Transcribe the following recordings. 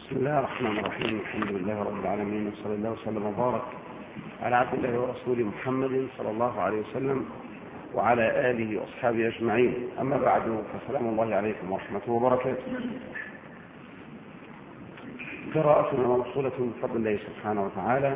بسم الله الرحمن الرحيم. الحمد لله رب العالمين، وصلى الله وسلم وبارك على عبد الله ورسوله محمد صلى الله عليه وسلم وعلى آله وأصحابه أجمعين. أما بعد، فسلام الله عليكم ورحمته وبركاته. قراءتنا موصولة بفضل الله سبحانه وتعالى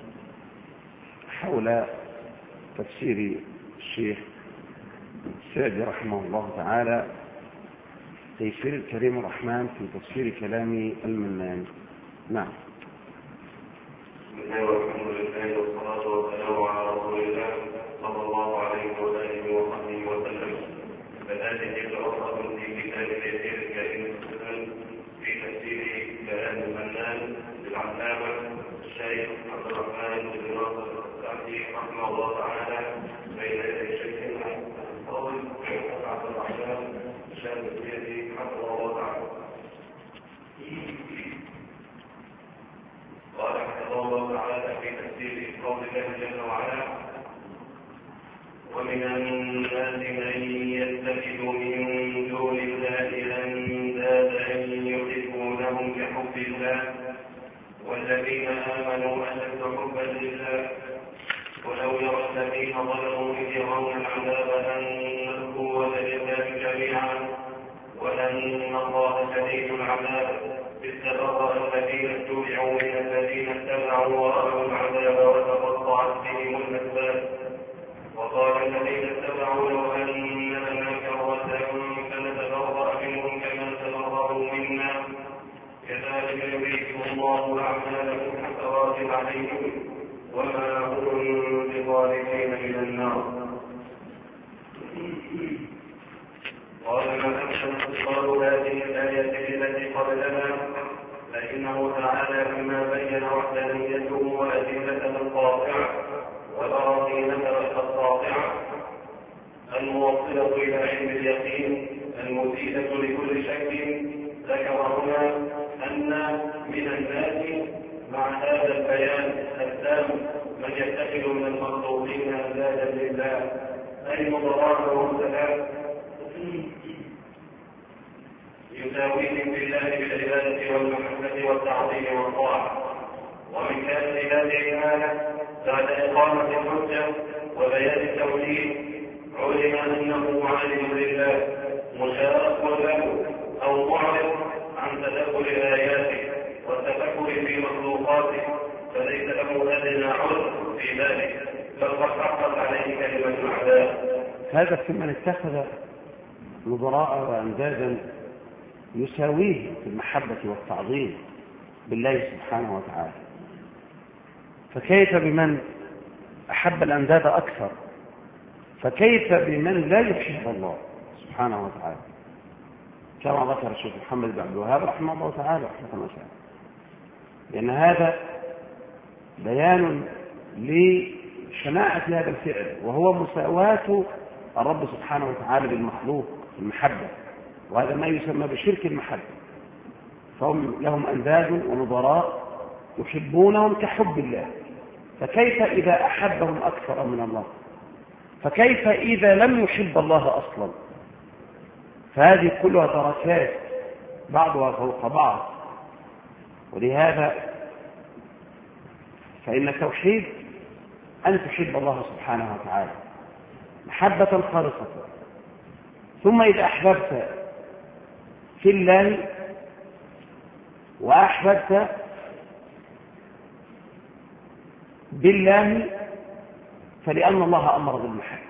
حول تفسير الشيخ السعدي رحمه الله تعالى تيسير الكريم الرحمن في تفسير كلام المنان. نعم. بسم الله والحمد لله والصلاة والسلام على رسول الله صلى الله عليه وآله وصحبه وسلم. فهذه قراءة في كتاب تيسير الكريم في تفسير كلام المنان للعلامة الشيخ عبد الرحمن بن ناصر السعدي رحمه الله تعالى بين يدي شيخنا الفاضل عبد الرحمن الشافعي حفظه الله تعالى. قال حفظه الله تعالى في تفسير قول الله جل وعلا: ومن الناس من يتخذ من دون الله اندادا يحبونهم كحب الله والذين امنوا اشد حبا لله ولو يرى الذين ظلموا اذ يرون العذاب ان القوه لله جميعا وان الله شديد العذاب إذ تبرأ الذين اتبعوا من الذين اتبعوا ورأوا العذاب وتقطعت بهم الأسباب وقال الذين اتبعوا لو أن لنا كرة فنتبرأ منهم كما تبرأوا منا كذلك يريكم الله أعمالكم حسرات عليهم وما هم بخارجين من النار. قال ما أحسن اختصار هذه الآية التي قبلنا، فإنه تعالى لما بين وحدانيته وأدلته القاطعة وبراهينه القاطعة الموصلة إلى علم اليقين المفيدة لكل شك، ذكر هنا أن من الناس مع هذا البيان التام من يتخذ من المخلوقين أندادا لله أي مضرات ومنتهى يساويهم بالله بالعبادة والمحبة والتعظيم والطاعة. ومن كانت هذه الآية بعد إقامة الحجة وبيان التوحيد علم أنه عالم لله مشارك له أو معرض عن تدبر آياته والتفكر في مخلوقاته، فليس له أدنى عذر في ذلك، بل قد حقت عليه كلمة العذاب. هذا في من اتخذ نظراء وأندادا يساويه في المحبة والتعظيم بالله سبحانه وتعالى. فكيف بمن أحب الأنداد أكثر؟ فكيف بمن لا يحب الله سبحانه وتعالى؟ كما ذكر الشيخ محمد بن عبد الوهاب رحمه الله تعالى رحمه الله، لأن هذا بيان لشناعة هذا الفعل، وهو مساواة الرب سبحانه وتعالى بالمخلوق في المحبة، وهذا ما يسمى بشرك المحبة. فهم لهم أنداد ونظراء يحبونهم كحب الله، فكيف إذا أحبهم أكثر من الله؟ فكيف إذا لم يحب الله أصلا؟ فهذه كلها دركات بعضها فوق بعض. ولهذا فإن التوحيد أن تحب الله سبحانه وتعالى محبة خالصة، ثم إذا أحببت في الله وأحببت بالله فلأن الله أمر بالمحبة.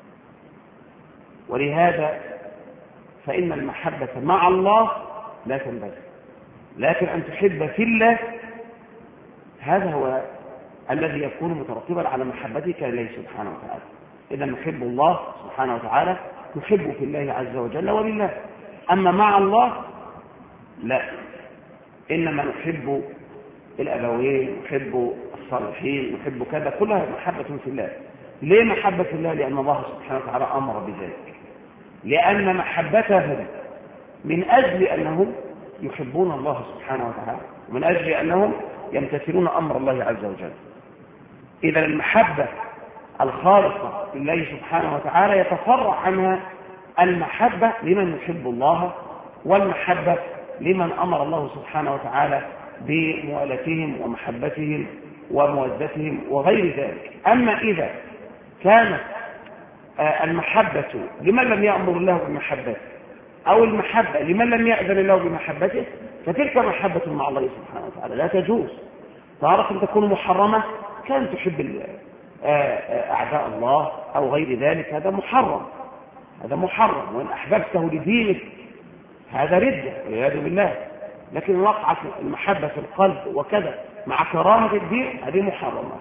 ولهذا فإن المحبة مع الله لا تنبغي، لكن أن تحب في الله هذا هو الذي يكون مترتبا على محبتك لله سبحانه وتعالى. إذا نحب الله سبحانه وتعالى نحب في الله عز وجل ولله. أما مع الله لا، إنما نحب الأبوين، نحب الصالحين، نحب كذا، كلها محبة في الله. ليه محبة في الله؟ لأن الله سبحانه وتعالى أمر بذلك، لأن محبتهم من أجل أنهم يحبون الله سبحانه وتعالى، ومن أجل أنهم يمتثلون أمر الله عز وجل. إذا المحبة الخالصة لله سبحانه وتعالى يتفرع عنها المحبة لمن يحب الله والمحبة لمن أمر الله سبحانه وتعالى بموالاتهم ومحبتهم ومودتهم وغير ذلك. أما إذا كانت المحبة لمن لم يأمر الله بمحبته أو المحبة لمن لم يأذن الله بمحبته، فتلك محبة مع الله سبحانه وتعالى لا تجوز. تعرف أن تكون محرمة، كان تحب أعداء الله أو غير ذلك، هذا محرم، هذا محرم. وإن أحببته لدينك هذا ردة والعياذ بالله. لكن وقعت المحبة في القلب وكذا مع كراهة الدين هذه محرمة.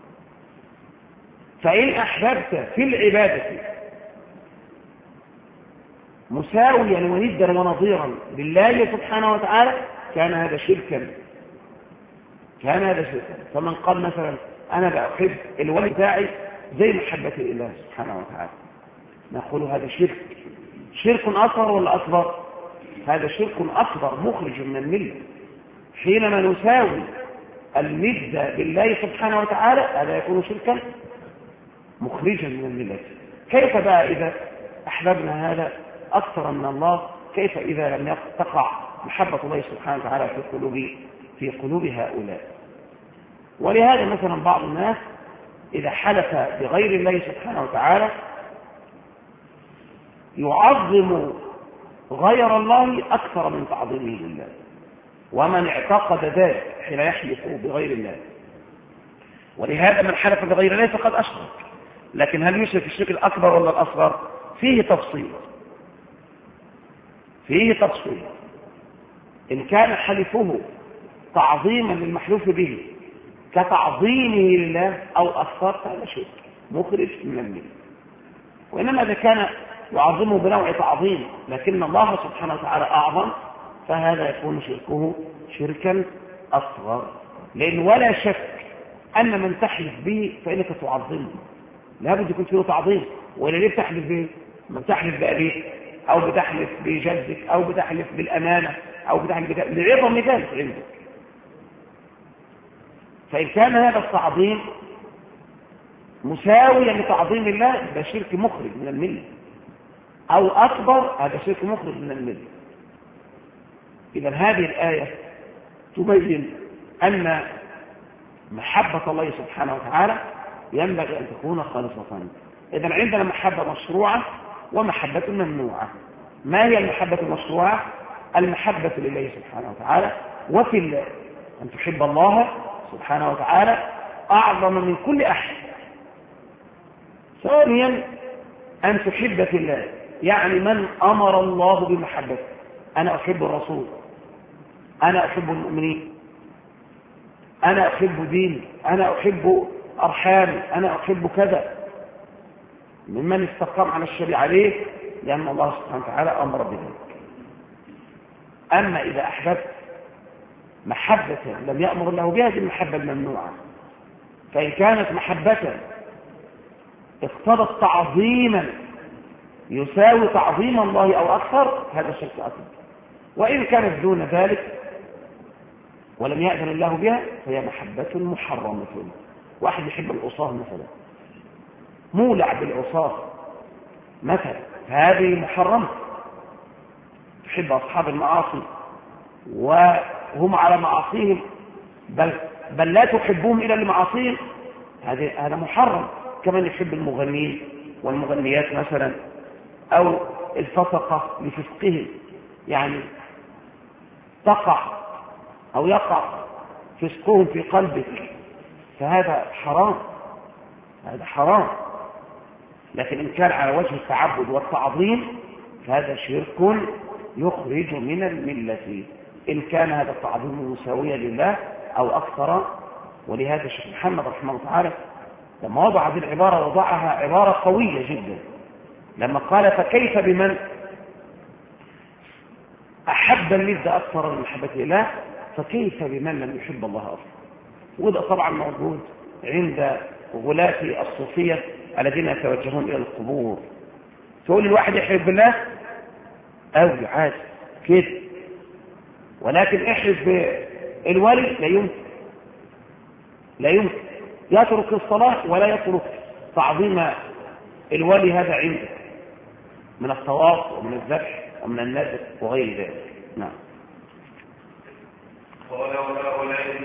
فإن أحببت في العبادة مساويا وندا ونظيرا لله سبحانه وتعالى كان هذا شركا، كان هذا شركا. فمن قال مثلا أنا بأحب الولي بتاعي زي محبة الله سبحانه وتعالى، نقول هذا شرك. شرك أصغر ولا أكبر؟ هذا شرك أكبر مخرج من الملة. حينما نساوي الند بالله سبحانه وتعالى هذا يكون شركا مخرجا من الملة. كيف بقى إذا أحببنا هذا أكثر من الله؟ كيف إذا لم تقع محبة الله سبحانه وتعالى في قلوب هؤلاء؟ ولهذا مثلا بعض الناس إذا حلف بغير الله سبحانه وتعالى يعظم غير الله أكثر من تعظيمه لله. ومن اعتقد ذلك حين يحلف بغير الله، ولهذا من حلف بغير الله فقد أشرك. لكن هل يشرك الشرك الأكبر ولا الأصغر؟ فيه تفصيل، فيه تفصيل. إن كان حلفه تعظيما للمحلوف به كتعظيمه لله أو أكثر فهذا شرك مخرج من الملة. وإنما إذا كان يعظمه بنوع تعظيم لكن الله سبحانه وتعالى أعظم فهذا يكون شركه شركا أصغر. لأن ولا شك أن من تحلف به فإنك تعظمه، لابد يكون فيه تعظيم. وإلا ليه بتحلف به؟ من تحلف بأبيك أو بتحلف بجدك أو بتحلف بالأمانة أو بتحلف لعظم ذلك عندك. فإن كان هذا التعظيم مساويا لتعظيم الله ده شرك مخرج من الملة، أو أكبر هذا شرك مخرج من الملة. إذا هذه الآية تبين أن محبة الله سبحانه وتعالى ينبغي أن تكون خالصة. إذا عندنا محبة مشروعة ومحبة ممنوعة. ما هي المحبة المشروعة؟ المحبة لله سبحانه وتعالى وفي الله، أن تحب الله سبحانه وتعالى أعظم من كل أحد. ثانيا أن تحب في الله، يعني من أمر الله بمحبته. أنا أحب الرسول، أنا أحب المؤمنين، أنا أحب ديني، أنا أحب أرحامي، أنا أحب كذا، ممن استقام على الشريعة عليه لأن الله سبحانه وتعالى أمر بذلك. أما إذا أحببت محبة لم يأمر الله بها دي المحبة الممنوعة. فإن كانت محبة اقتضت تعظيما يساوي تعظيم الله أو أكثر هذا شرك أكبر. وإن كانت دون ذلك ولم يأذن الله بها فهي محبة محرمة. واحد يحب العصاة مثلا، مولع بالعصاة مثلا، هذه محرمة. تحب أصحاب المعاصي وهم على معاصيهم بل لا تحبهم إلا لمعاصيهم، هذا محرم. كمان يحب المغنيين والمغنيات مثلا أو الفسقة لفسقهم، يعني تقع أو يقع فسقهم في قلبك، فهذا حرام، هذا حرام. لكن إن كان على وجه التعبد والتعظيم فهذا شرك يخرج من الملة، إن كان هذا التعظيم مساويا لله أو أكثر. ولهذا الشيخ محمد رحمه الله تعالى لما وضع هذه العبارة وضعها عبارة قوية جدا، لما قال فكيف بمن أحب الند أكثر من محبة الله فكيف بمن لم يحب الله أصلا. وده طبعا موجود عند غلاة الصوفية الذين يتوجهون إلى القبور. تقول الواحد يحب الله أو عادي كده، ولكن احرص بالولي لا يمكن، لا يمكن يترك الصلاة ولا يترك تعظيم الولي، هذا عنده من الطواف ومن الذبح ومن النذر وغير ذلك. نعم.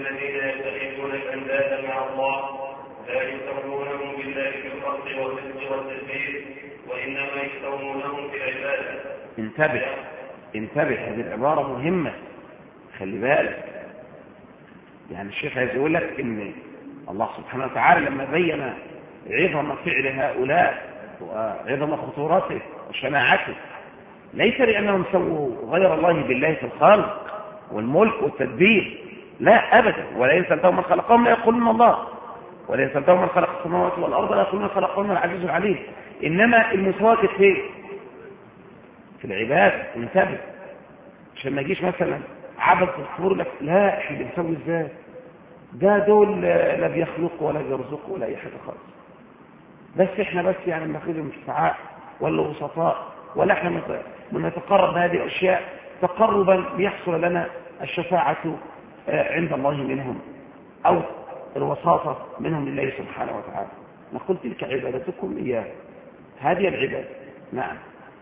الذين يتخذون الأندادا مع الله لا يسوونهم بالله في الخلق والرزق والتدبير وإنما يسوونهم في العبادة. انتبه هذه العبارة مهمة، خلي بالك. يعني الشيخ عايز يقول لك ان الله سبحانه وتعالى لما بين عظم فعل هؤلاء وعظم خطورته وشناعته ليس لأنهم سووا غير الله بالله في الخلق والملك والتدبير، لا أبدا. ولئن سألتهم من خلقهم لا يقولون الله، ولئن سألتهم من خلق السماوات والأرض لا يقولون خلقهن العزيز العليم. إنما المساواة فين؟ في العبادة. انتبه عشان ما يجيش مثلا عبد الصفور لك لا احنا بنسوي ازاي، دول لا بيخلقوا ولا بيرزقوا ولا اي حاجه خالص، بس احنا بس يعني بناخذهم شفعاء ولا وسطاء، ولا احنا بنتقرب بهذه الاشياء تقربا ليحصل لنا الشفاعه عند الله منهم او الوساطه منهم لله سبحانه وتعالى. نقول تلك عبادتكم اياه، هذه العباده. نعم.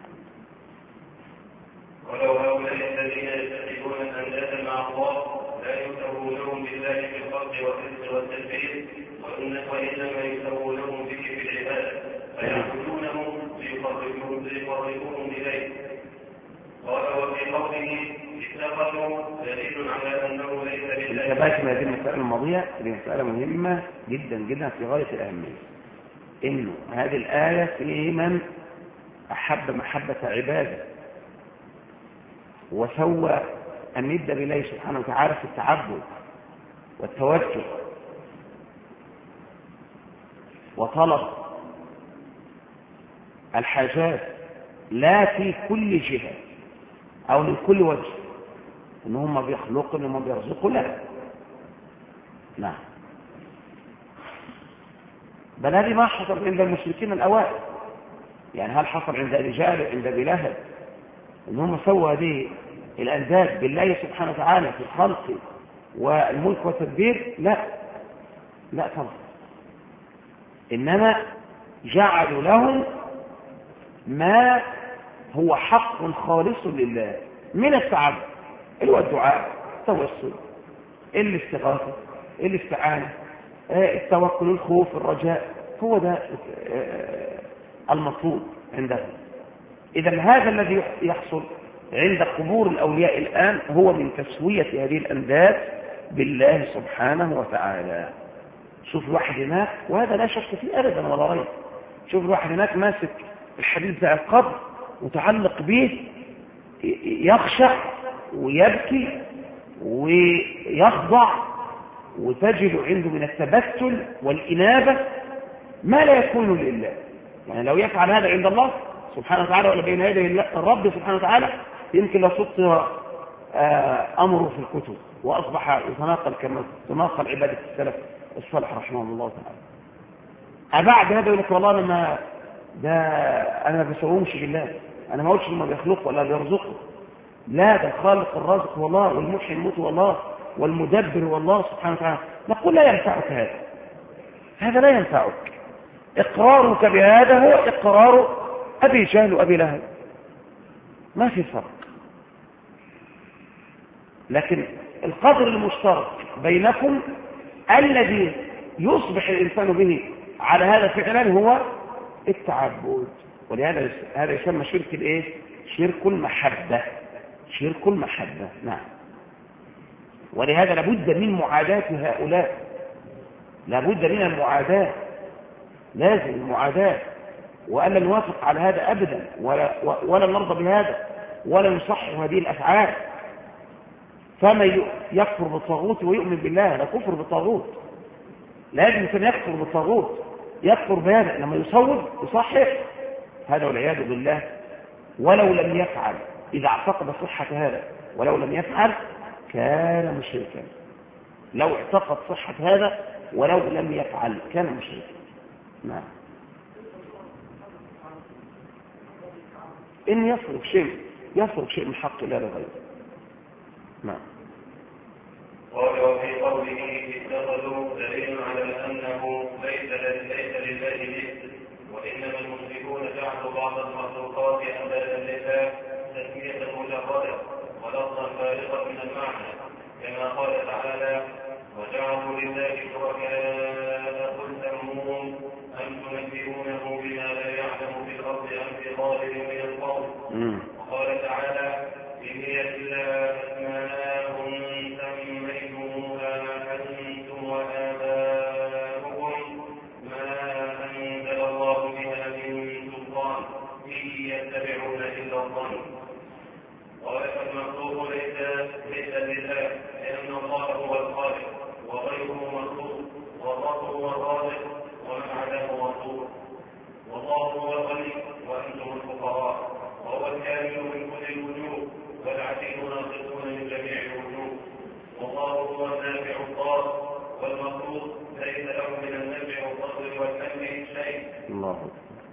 ولو هؤلاء الذين يتخذون الأندادا مع الله لا يسوونهم بالله في الخلق والرزق والتدبير وإنما يسوونهم به في العبادة فيعبدونهم ليقربوهم إليه. قال وفي قوله اتخذوا دليل على أنه ليس لله. انتبهت من هذه المسألة الماضية، هذه مسألة مهمة جدا جدا في غاية الأهمية، إنه هذه الآية في من أحب محبة عباده وسوى الند بالله سبحانه وتعالى في التعبد والتوجه وطلب الحاجات لا في كل جهة أو من كل وجه، إن هم بيخلقوا إن هم بيرزقوا، لا. نعم. بل هذه ما حصل عند المشركين الأوائل. يعني هل حصل عند رجال عند أبي لهب إن هم سووا هذه الأنداد بالله سبحانه وتعالى في الخلق والملك والتدبير؟ لا طبعا. إنما جعلوا لهم ما هو حق خالص لله من التعبد، اللي هو الدعاء، التوسل، الاستغاثة، الاستعانة، التوكل، الخوف، الرجاء، هو ده المطلوب عندهم. إذا هذا الذي يحصل عند قبور الأولياء الآن هو من تسوية هذه الأنداد بالله سبحانه وتعالى. شوف الواحد هناك، وهذا لا شك فيه أبدا ولا ريب، شوف الواحد هناك ماسك الحديث بتاع القبر متعلق به، يخشع ويبكي ويخضع، وتجد عنده من التبتل والإنابة ما لا يكون لله. يعني لو يفعل هذا عند الله سبحانه وتعالى ولا بين يدي الرب سبحانه وتعالى يمكن لا سطر أمره في الكتب وأصبح يتناقل كما تناقل عبادة السلف الصالح رحمه الله تعالى. أبعد هذا يقول لك والله أنا ما بسوهمش بالله، أنا ما أقولش إنه بيخلق ولا بيرزقه، لا، ده الخالق الرازق والله، والمحيي الموت والله، والمدبر والله سبحانه وتعالى. نقول لا ينفعك هذا لا ينفعك. إقرارك بهذا هو إقرار أبي جهل وأبي لهب، ما في فرق. لكن القدر المشترك بينكم الذي يصبح الإنسان به على هذا فعلا هو التعبد. ولهذا هذا يسمى شرك الايه؟ شرك المحبة. شرك المحبة. نعم. ولهذا لابد من معاداة هؤلاء، لابد من المعاداة، لازم المعاداة، وألا نوافق على هذا أبدا ولا نرضى بهذا ولا نصحح هذه الأفعال. فما يكفر بالطاغوت ويؤمن بالله، لا كفر بالطاغوت، لازم كان يكفر بالطاغوت، يكفر بهذا لما يصوب يصحح هذا والعياذ بالله. ولو لم يفعل، إذا اعتقد صحة هذا ولو لم يفعل كان مشركا. لو اعتقد صحة هذا ولو لم يفعل كان مشركا. نعم. إن يصرف شيء من حق الله لغيره. نعم. وفي قوله اتخذوا دليل على أنه ليس لله مثل، وإنما المشركون جعلوا بعض المخلوقات أندادا لله تسمية مجردة ولفظا فارغا من المعنى، كما قال تعالى وجعلوا لله شركاء قل سموهم أم تنبئونه بما لا يعلم في الأرض أم في ظاهر من القول. وقال تعالى إن هي إلا أسماء سميتموها أنتم وآباؤكم ما أنزل الله بها من سلطان إن يتبعون إلا الظن. والمخلوق ليس لله لأن الله هو الخالق وغيره مخلوق والله هو الرازق ومن عداه مخلوق. والله هو الغني وأنتم الفقراء وهو الكامل من كل الوجوه والعزيز ناقصون من جميع الوجوه. والله هو النافع الضار والمخلوق ليس له من النفع والضر والأمر شيء. الله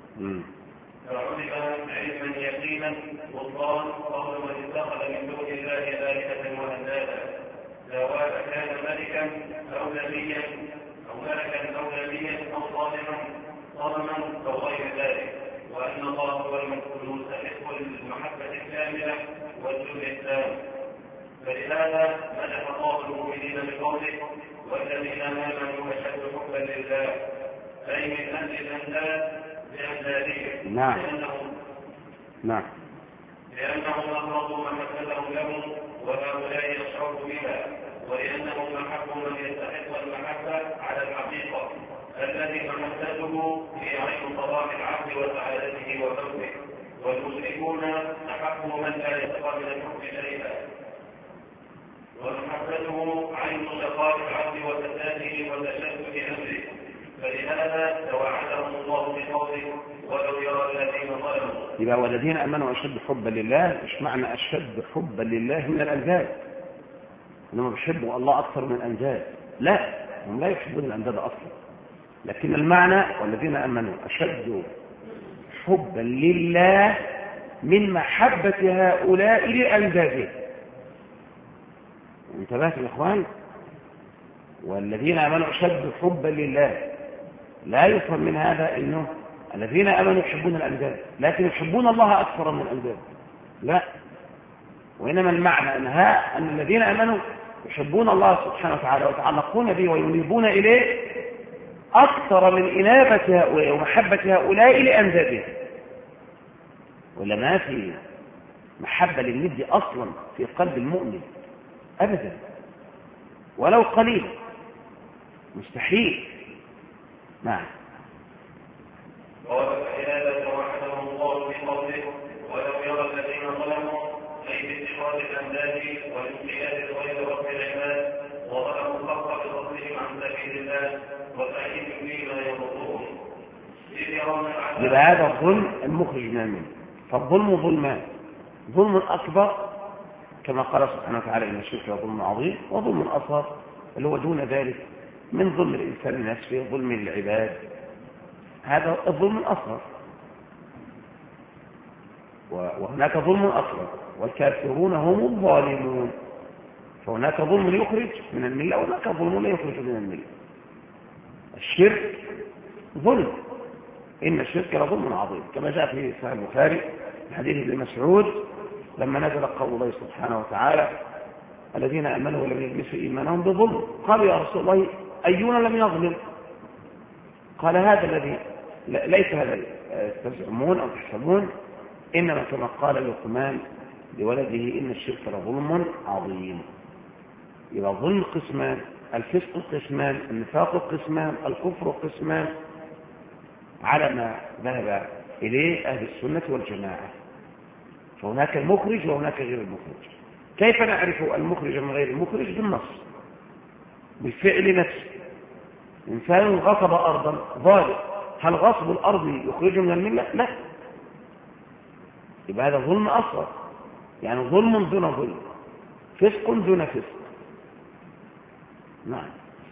فعلم علما يقينا والله قول من اتخذ من دون الله آلهة وأندادا سواء كان ملكا أو نبيا أو ملكا أو نبيا أو صنما أو غير ذلك، وأن الله هو المستحق للمحبة الكاملة والذل التام. فلهذا مدح الله المؤمنين بقوله والذين آمنوا أشد حبا لله أي من أهل الأنداد لأندادهم. نعم. لأنهم أفرضوا محبتهم لهم وهؤلاء يشعروا بها، ولأنهم محبوا من يستحق المحبة على الحقيقة الذي محبته هي عين صلاح العبد وسعادته وفوزه، والمشركون أحبوا من لا يتقى من الحب شيئا ومحبته عين شقاء العبد وفساده وتشدد أمره. فلهذا توعدهم الله بقوله ولو يرى الذين ظلموا. يبقى والذين امنوا اشد حبا لله، مش معنى اشد حبا لله من الانداد انهم بيحبوا الله اكثر من الانداد، لا، هم لا يحبون الانداد اصلا، لكن المعنى والذين امنوا اشد حبا لله من محبه هؤلاء لاندادهم. انتبهت يا اخوان؟ والذين امنوا اشد حبا لله لا يفهم من هذا انه الذين امنوا يحبون الانداد لكن يحبون الله اكثر من الانداد، لا، وانما المعنى ان الذين امنوا يحبون الله سبحانه وتعالى ويتعلقون به وينيبون اليه اكثر من انابه هؤلاء ومحبه هؤلاء لاندادهم. ولا ما في محبه للند اصلا في قلب المؤمن ابدا ولو قليل، مستحيل. نعم. ولهذا توعدهم الله بقوله ولو يرى الذين ظلموا اي باتخاذ الانداد والانقياد لغير رب العباد وظلموا الخلق بفضلهم عن سبيل الله وسعيهم فيما يضرهم اذ يرون العذاب. يبقى هذا الظلم المخرج من المله. فالظلم ظلمان، ظلم اكبر كما قال سبحانه وتعالى ان الشرك ظلم عظيم، وظلم اصغر اللي هو دون ذلك من ظلم الانسان لنفسه، ظلم للعباد، هذا الظلم الأصغر. وهناك ظلم أصغر والكافرون هم الظالمون. فهناك ظلم يخرج من الملة وهناك ظلم لا يخرج من الملة. الشرك ظلم، إن الشرك لظلم عظيم كما جاء في صحيح البخاري حديث ابن مسعود لما نزل قول الله سبحانه وتعالى الذين آمنوا ولم يلبسوا إيمانهم بظلم قالوا يا رسول الله أينا لم يظلم؟ قال هذا الذي ليس هذا تزعمون أو تحسبون، إنما كما قال لقمان لولده إن الشرك لظلم عظيم. يبقى ظلم قسمان، الفسق قسمان، النفاق قسمان، الكفر قسمان على ما ذهب إليه أهل السنة والجماعة. فهناك المخرج وهناك غير المخرج. كيف نعرف المخرج من غير المخرج؟ بالنص، بالفعل نفسه. إنسان غصب أرضا ظالم، هل غصب الأرض يخرجه من الملة؟ لا، يبقى هذا ظلم أصغر، يعني ظلم دون ظلم، فسق دون فسق. نعم.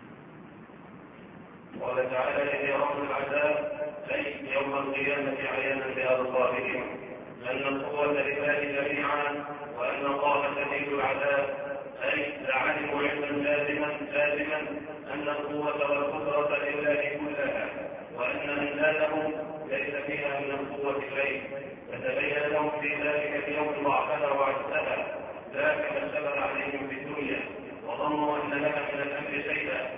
قال تعالى إذ يرون العذاب أي يوم القيامة عيانا بأبصارهم أن القوة لله جميعا وأن الله شديد العذاب، أي لعلموا علما لازما أن القوة والقدرة لله كلها وأن أندادهم ليس فيها من القوة شيء، فتبين لهم في ذلك اليوم ضعفها وعجزها، لكن اشتبه عليهم في الدنيا وظنوا أن لها من الأمر شيئا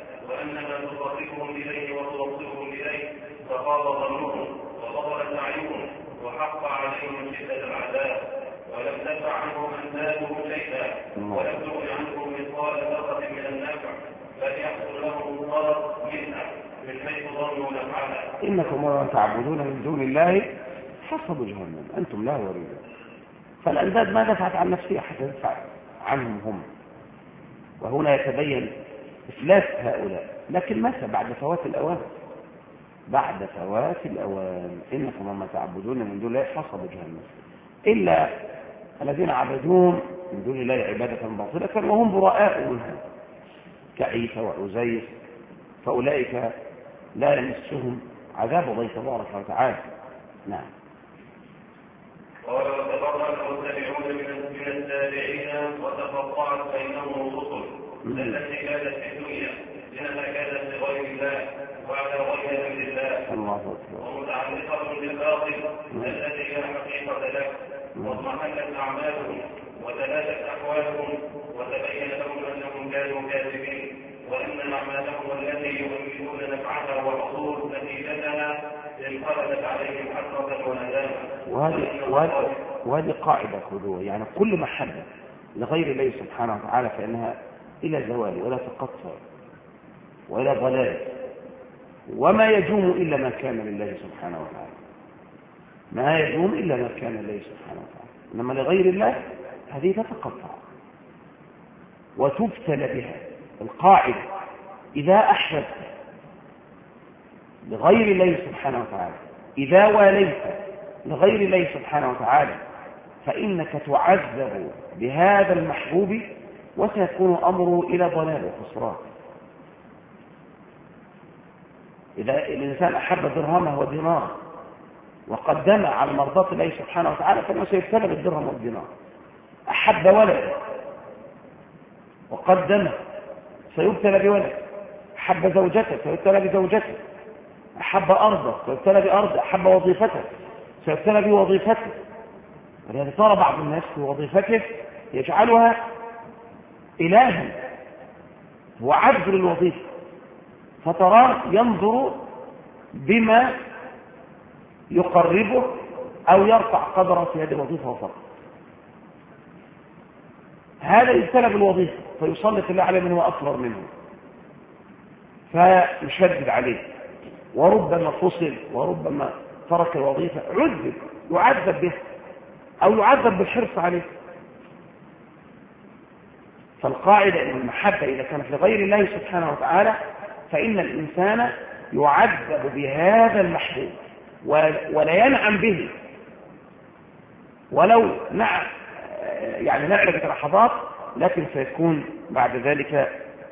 وأنها تصرفهم إليه وتوصلهم إليه، فخاب ظنهم وبطل سعيهم وحق عليهم شدة العذاب، ولم تدفع عنهم أندادهم شيئا، ولم تغن عنهم مثقال ذرة من النفع، بل يحصل لهم الضرر منها من حيث ظنوا نفعها. إنكم وما تعبدون من دون الله حسب جهنم أنتم لا يريدون. فالأنداد ما دفعت عن نفسها حتى تدفع عنهم هم، وهنا يتبين إفلاس هؤلاء. لكن متى؟ بعد فوات الأوان، بعد فوات الأوان. إنكم وما تعبدون من دون الله حسب جهنم، إلا الذين عبدون من دون الله عبادة باطلة وهم براء منها كعيسى وعزير، فأولئك لا يمسهم عذاب الله تبارك وتعالى. نعم. قال وتبرأ المتبعون من التابعين وتقطعت بينهم الرسل التي كانت في الدنيا لأنها كانت لغير الله وعلى غير أمر الله ومتعلقة بالباطل الذي لا حقيقة له، واضمحلت أعمالهم وتلاشت أحوالهم وتبين لهم أنهم كانوا كاذبين، وأن أعمالهم التي يؤمنون نفعها وحصول نتيجتها انقلبت عليهم حسرة وندامة. وهذه قاعدة خذوها، يعني كل محبة لغير الله سبحانه وتعالى فإنها إلى زوال ولا تقطع وإلى ضلال، وما يدوم إلا ما كان لله سبحانه وتعالى، ما يدوم إلا ما كان لله سبحانه وتعالى. إنما لغير الله هذه تتقطع وتبتلى بها. القاعدة إذا أحببت لغير الله سبحانه وتعالى، إذا واليت لغير الله سبحانه وتعالى، فإنك تعذب بهذا المحبوب وسيكون أمره إلى ضلال وخسران. إذا الإنسان أحب درهمه وديناره وقدم على مرضاة الله سبحانه وتعالى فإنه سيبتلى بالدرهم والدينار. أحب ولده وقدمه سيبتلى بولده، أحب زوجته سيبتلى بزوجته، أحب أرضه سيبتلى بأرضه، أحب وظيفته سيبتلى بوظيفته. ولهذا صار بعض الناس في وظيفته يجعلها إلها، هو عبد للوظيفة، فتراه ينظر بما يقربه أو يرفع قدره في هذه الوظيفة فقط. هذا يبتلى بالوظيفة فيسلط الله عليه من هو أصغر منه فيشدد عليه، وربما فصل وربما ترك الوظيفة يعذب به أو يعذب بالحرص عليه. فالقاعدة أن المحبة إذا كانت لغير الله سبحانه وتعالى فإن الإنسان يعذب بهذا المحبوب ولا ينعم به ولو يعني نعرف لحظات، لكن سيكون بعد ذلك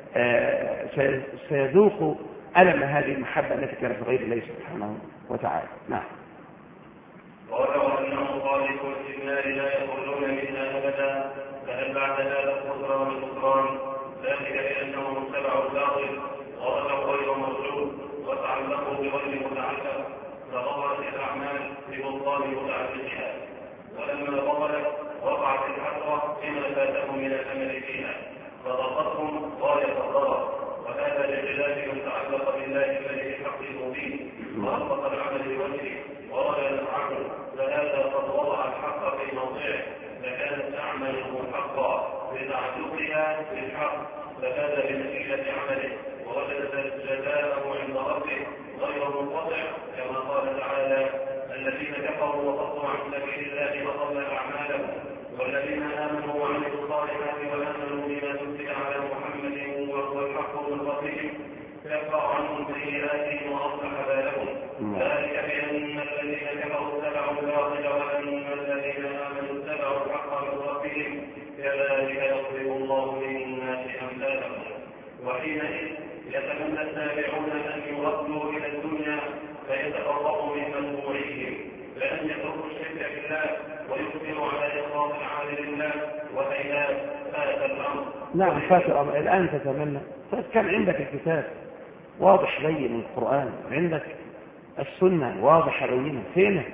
سيذوق ألم هذه المحبة التي كانت لغير الله سبحانه وتعالى. نعم. ولو أنهم خالقوا في النار لا يخرجون منها أبدا، فهل بعد هذا الخسران ذلك لأنهم اتبعوا الباطل ورجوا غير مرجو وتعلقوا بغير متعلق، فظهرت الأعمال ببطلان متعلقها، ولما بطلت وقعت الحسرة بما فاتهم من الأمل فيها فضاقتهم غاية الضرر، وهذا لخلاف من تعلق بالله الذي حق المبين وأنفق العمل بوجهه ورجى نفعه، فهذا قد وضع الحق في موضعه فكانت أعماله حقا بتعلقها بالحق، ففاز بنتيجة عمله ووجد جزاءه عند ربه غير منقطع، كما قال تعالى: الذين كفروا وصدوا عن سبيل الله وضل أعمالهم، والذين آمنوا وعملوا الصالحات وآمنوا بما نزل على محمد وهو الحق من ربهم كفر عنهم سيئاتهم وأصلح بالهم، ذلك بأن الذين كفروا اتبعوا الباطل وأن الذين آمنوا اتبعوا الحق من ربهم، كذلك يضرب الله للناس أمثالهم. وحينئذ يتمنى التابعون أن يردوا إلى الدنيا فيتفرقوا من متبوعيهم، لأن يتركوا الشرك بالله ويقدروا على إخلاص العمل لله، وهيهات فات الأمر. نعم فات الأمر. الآن تتمنى كان عندك الكتاب واضح بين القرآن، عندك السنة واضحة بينة، فينك؟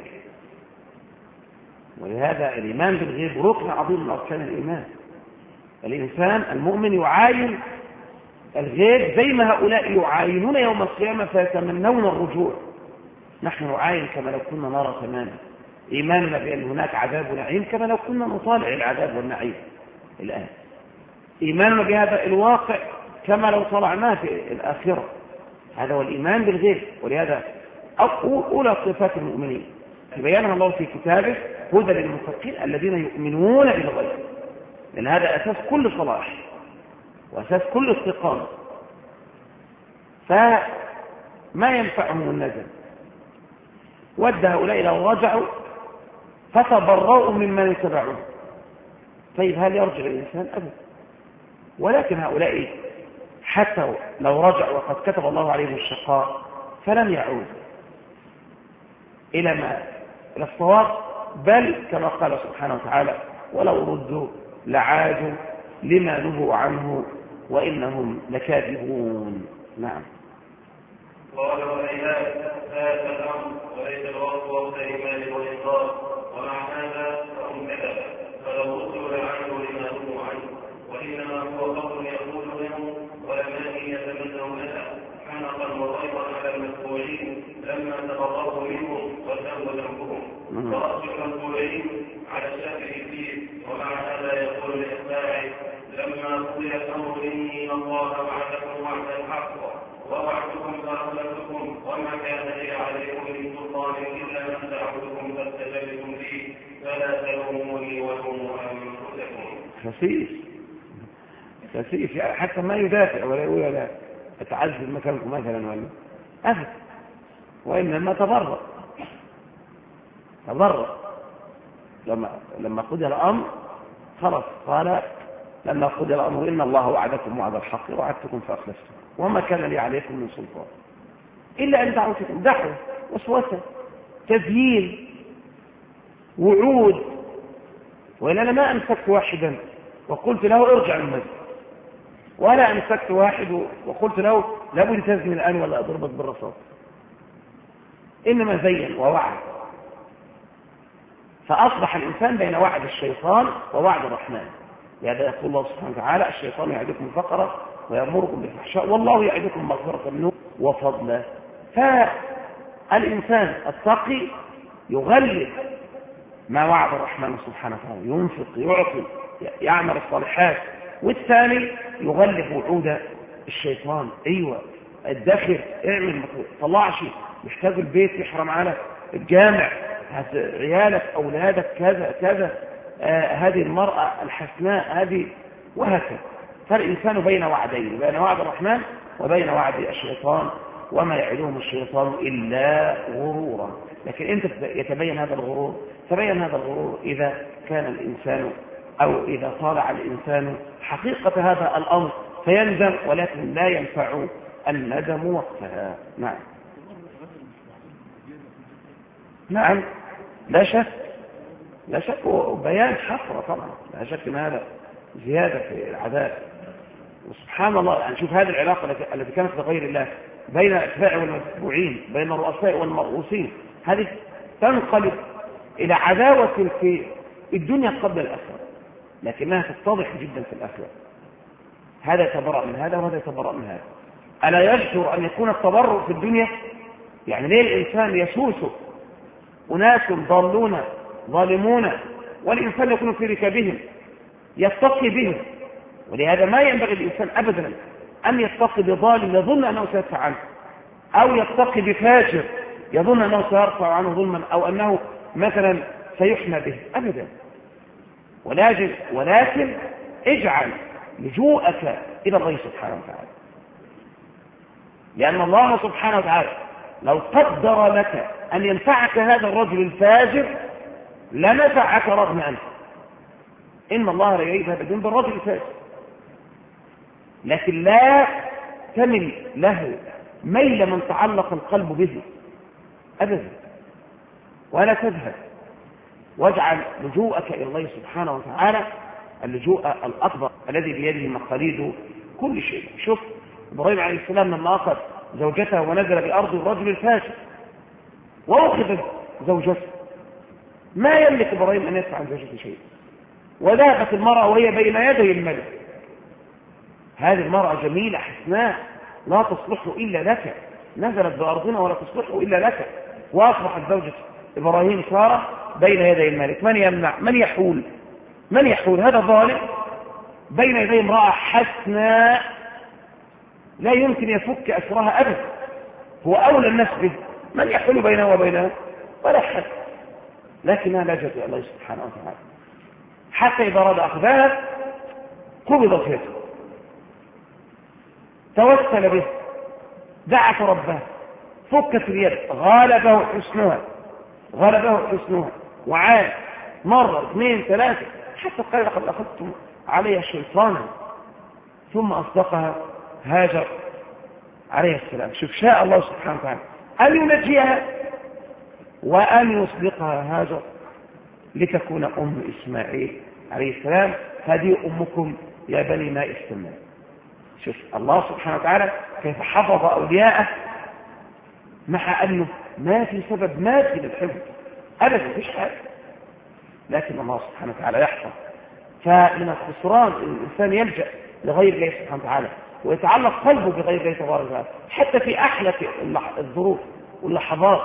ولهذا الإيمان بالغيب ركن عظيم من أركان الإيمان. الإنسان المؤمن يعاين الغيب زي ما هؤلاء يعاينون يوم القيامة فيتمنون الرجوع، نحن نعاين كما لو كنا نرى تماما، إيماننا بأن هناك عذاب ونعيم كما لو كنا نطالع العذاب والنعيم الآن، إيماننا بهذا الواقع كما لو طلعناه في الآخرة. هذا هو الإيمان بالغيب. ولهذا أولى صفات المؤمنين بيانها الله في كتابه هدى للمتقين الذين يؤمنون بالغيب، لأن هذا أساس كل صلاح وأساس كل استقامة. فما ينفعهم الندم. ود هؤلاء لو رجعوا فتبرؤوا ممن يتبعون. طيب هل يرجع الإنسان؟ أبدا. ولكن هؤلاء حتى لو رجعوا وقد كتب الله عليهم الشقاء فلم يعودوا إلى الصواب، بل كما قال سبحانه وتعالى ولو ردوا لعادوا لما نهوا عنه وإنهم لكاذبون. نعم. قالوا الإيمان هذا الأمر وليس الوقت وقت الإيمان والإنكار، ومع هذا فهم كذب، فلو رسلوا لعادوا لما نهوا عنه، وإنما هو قول يقول لهم ولم يتمنونها حنقا وضيقا على المتبوعين لما تبرأوا منهم وتابوا ذنبهم، ورأسوا المتبوعين على الشك فيه. ومع هذا يقول لإتباعه لما قضي الأمر إني الله وعدكم وعد الحق ووعدكم فأخلفتكم وما كان لي عليكم من سلطان إلا أن دعوتكم فاستجبتم لي فلا تلوموني ولوموا أنفسكم. خسيس يعني حتى ما يدافع ولا يقول لا أتعذب مكانكم مثلا ولا أبدا، وإنما تبرأ لما قضي الأمر خلاص قال لما قضي الأمر إن الله وعدكم وعد الحق وعدتكم فأخلفتم وما كان لي عليكم من سلطان إلا أن دعوتكم. دعوة، وسوسة، تزيين، وعود. وإلا أنا ما أمسكت واحدا وقلت له ارجع المسجد، ولا أمسكت واحد وقلت له لابد تزني الآن ولا أضربك بالرصاص، إنما زين ووعد. فأصبح الإنسان بين وعد الشيطان ووعد الرحمن. لهذا يقول الله سبحانه وتعالى الشيطان يعدكم الفقر ويأمركم بالفحشاء والله يعدكم مغفرة منه وفضلا. فالإنسان التقي يغلب ما وعد الرحمن سبحانه وتعالى، ينفق، يعطي، يعمل الصالحات. والثاني يغلب وعود الشيطان. أيوة الدخل اعمل، ما تطلعش، يحتاج البيت يحرم على الجامع، عيالك أولادك كذا كذا، هذه المرأة الحسناء هذه، وهكذا. فالإنسان بين وعدين، بين وعد الرحمن وبين وعد الشيطان، وما يعدهم الشيطان إلا غرورا. لكن أنت يتبين هذا الغرور، تبين هذا الغرور إذا كان الإنسان أو إذا طالع الإنسان حقيقة هذا الأمر فيندم، ولكن لا ينفع الندم وقتها. نعم. نعم لا شك، لا شك، وبيان حسرة طبعا، لا شك ان هذا زيادة في العذاب. وسبحان الله يعني شوف هذه العلاقة التي كانت لغير الله بين الأتباع والمتبوعين، بين الرؤساء والمرؤوسين، هذه تنقلب إلى عداوة في الدنيا قبل الآخرة، لكنها تتضح جدا في الآخرة. هذا يتبرأ من هذا وهذا يتبرأ من هذا. ألا يجدر أن يكون التبرؤ في الدنيا؟ يعني ليه الإنسان يسوسه أناس ضالون ظالمون والإنسان يكون في ركابهم يتقي بهم؟ ولهذا ما ينبغي الإنسان أبدا أن يتقي بظالم يظن أنه سيدفع عنه، أو يتقي بفاجر يظن أنه سيرفع عنه ظلما، أو أنه مثلا سيحمى به، أبدا. ولكن اجعل لجوءك إلى الله سبحانه وتعالى، لأن الله سبحانه وتعالى لو قدر لك أن ينفعك هذا الرجل الفاجر لنفعك رغم أنت. إن الله لا يعيد هذا جنب الرجل الفاجر، لكن لا تمل له ميل من تعلق القلب به أبدا، ولا تذهب. واجعل لجوءك إلى الله سبحانه وتعالى اللجوء الأكبر الذي بيده مقاليد كل شيء. شوف إبراهيم عليه السلام لما أخذ زوجته ونزل بأرض الرجل الفاجر وأخذ زوجته، ما يملك إبراهيم أن يدفع عن زوجته شيء، وذهبت المرأة وهي بين يدي الملك هذه المرأة جميلة حسناء لا تصلح إلا لك، نزلت بأرضنا ولا تصلح إلا لك. وأصبحت زوجة إبراهيم سارة بين يدي الملك، من يمنع؟ من يحول؟ من يحول؟ هذا ظالم بين يدي امرأة حسناء لا يمكن يفك أسرها أبدا، هو أولى الناس به، من يحول بينه وبينها؟ ولا حد. لكنها لا جزء الله سبحانه وتعالى، حتى إذا أراد أخذها قبضت يده، توسل به، دعت ربها، فكت اليد، غلبه حسنها وعاد مرة 2 3 حتى قال لقد أخذتم عليها شيطانا، ثم أصدقها هاجر عليه السلام. شوف شاء الله سبحانه وتعالى أن ينجيها وأن يصدقها هاجر لتكون أم إسماعيل عليه السلام. هذه أمكم يا بني ماء السماء. شوف الله سبحانه وتعالى كيف حفظ أولياءه مع أنه ما في سبب مادي للحفظ أبدا، مفيش حاجة، لكن الله سبحانه وتعالى يحفظ. فمن الخسران الإنسان يلجأ لغير الله سبحانه وتعالى ويتعلق قلبه بغير الله تبارك وتعالى حتى في أحلى الظروف واللحظات.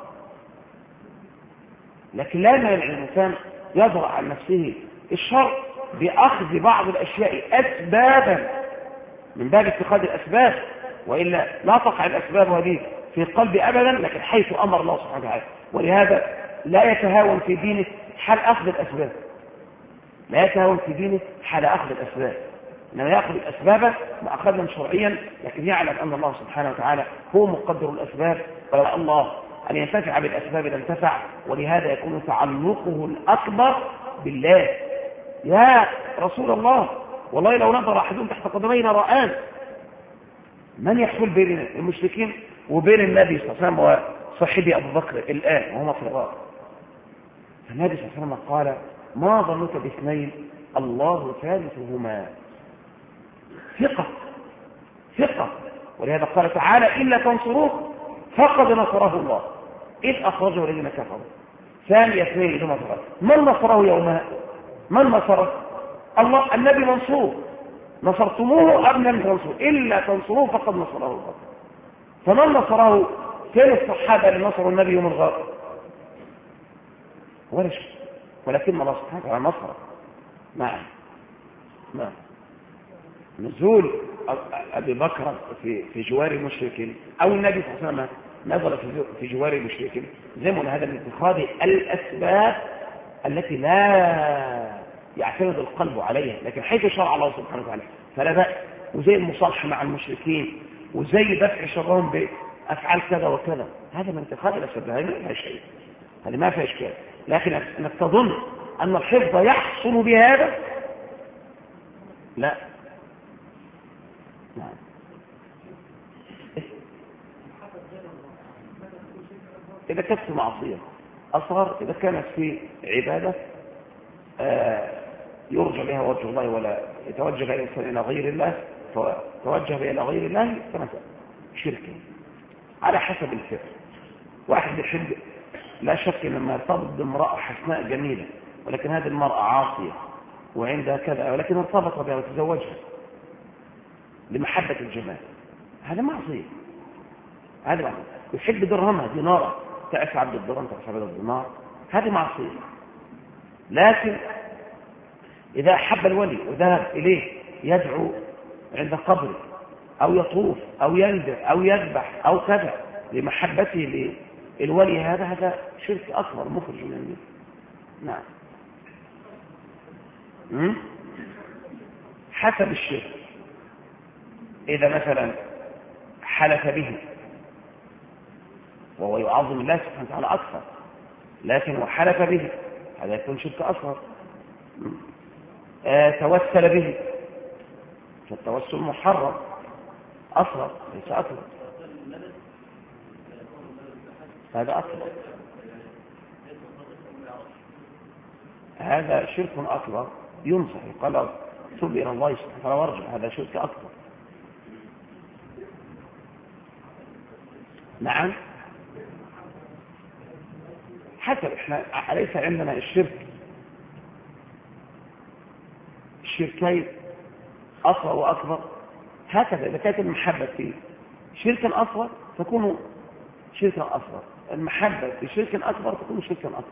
لكن لا مانع الإنسان يضرع عن نفسه الشر بأخذ بعض الأشياء أسبابا من باب اتخاذ الأسباب، وإلا لا تقع الأسباب هذه في القلب أبدا، لكن حيث أمر الله سبحانه وتعالى. ولهذا لا يتهاون في دينه حال أخذ الأسباب، لا يتهاون في دينه حال أخذ الأسباب، إنما يأخذ الأسباب ما أخذنا شرعيا، لكن يعلم أن الله سبحانه وتعالى هو مقدر الأسباب، ولو الله أن ينتفع بالأسباب لانتفع. ولهذا يكون تعلقه الأكبر بالله. يا رسول الله والله لو نظر أحدهم تحت قدمينا رآن. من يحول بين المشركين وبين النبي صلى الله عليه وسلم وصاحبي أبو بكر الآن وهما في الغار؟ فالنبي صلى الله عليه وسلم قال ما ظنك باثنين الله ثالثهما. ثقة. ولهذا قال تعالى إلا تنصروه فقد نصره الله إذ أخرجه الذين كفروا ثاني اثنين إذ نصره. من نصره يومها؟ من نصره؟ الله. النبي منصور، نصرتموه أم لم تنصروه؟ إلا تنصروه فقد نصره الله. فمن نصره؟ كان الصحابة اللي نصروا النبي يوم الغار ولا شيء، ولكن الله سبحانه وتعالى نصره. نعم. نزول أبي بكر في جوار المشركين أو النبي صلى الله عليه وسلم نزل في جوار المشركين زي ما هذا من اتخاذ الأسباب التي لا يعتمد القلب عليها، لكن حيث شرع الله سبحانه وتعالى فلا بأس. وزي المصالحة مع المشركين وزي دفع شرهم بأفعال كذا وكذا، هذا من اتخاذ الأسباب، هذا ما فيها شيء، هذا ما فيها إشكال. لكن أنك تظن أن الحفظ يحصل بهذا، لا. نعم. إذا كانت في معصية أصغر، إذا كانت في عبادة يرجى بها وجه الله ولا يتوجه الإنسان إلى غير الله، فتوجه إلى غير الله فمثلا شركة على حسب الفكر. واحد يحب لا شك لما يرتبط بامرأة حسناء جميلة، ولكن هذه المرأة عاصية وعندها كذا، ولكن ارتبط بها وتزوجها لمحبة الجمال، هذا معصية. هذا معصية. يحب درهمها دينارا، تعرف عبد الدرهم، تعرف عبد الدينار، هذه معصية. لكن إذا أحب الولي وذهب إليه يدعو عند قبره أو يطوف أو ينذر أو يذبح أو كذا لمحبته للولي، هذا شرك أكبر مخرج من النار. نعم. حسب الشرك. إذا مثلا حلف به وهو يعظم الله سبحانه وتعالى أكثر، لكن وحلف به هذا يكون شرك أصغر. توسل به، فالتوسل محرم أصغر ليس أكبر، هذا أكبر، هذا شرك أكبر ينصح يقال تب إلى الله سبحانه وتعالى وارجع، هذا شرك أكبر. نعم. حسب احنا ليس عندنا الشركين أصغر وأكبر، هكذا إذا كانت المحبة في شرك أصغر تكون شركا أصغر، المحبة في شرك أكبر تكون شركا أكبر.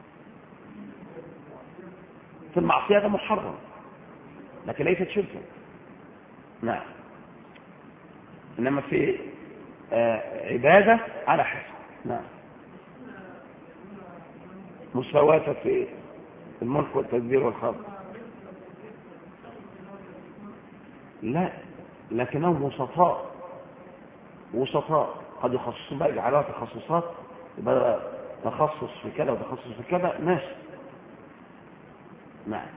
في المعصية هذا محرم لكن ليست شركا. نعم. إنما في عبادة على حسب. نعم. مساواة في الملك والتدبير والخلق. لا، لكنهم وسطاء قد يخصصوا بقى يجعلوها تخصصات، يبقى تخصص في كذا وتخصص في كذا ماشي. نعم.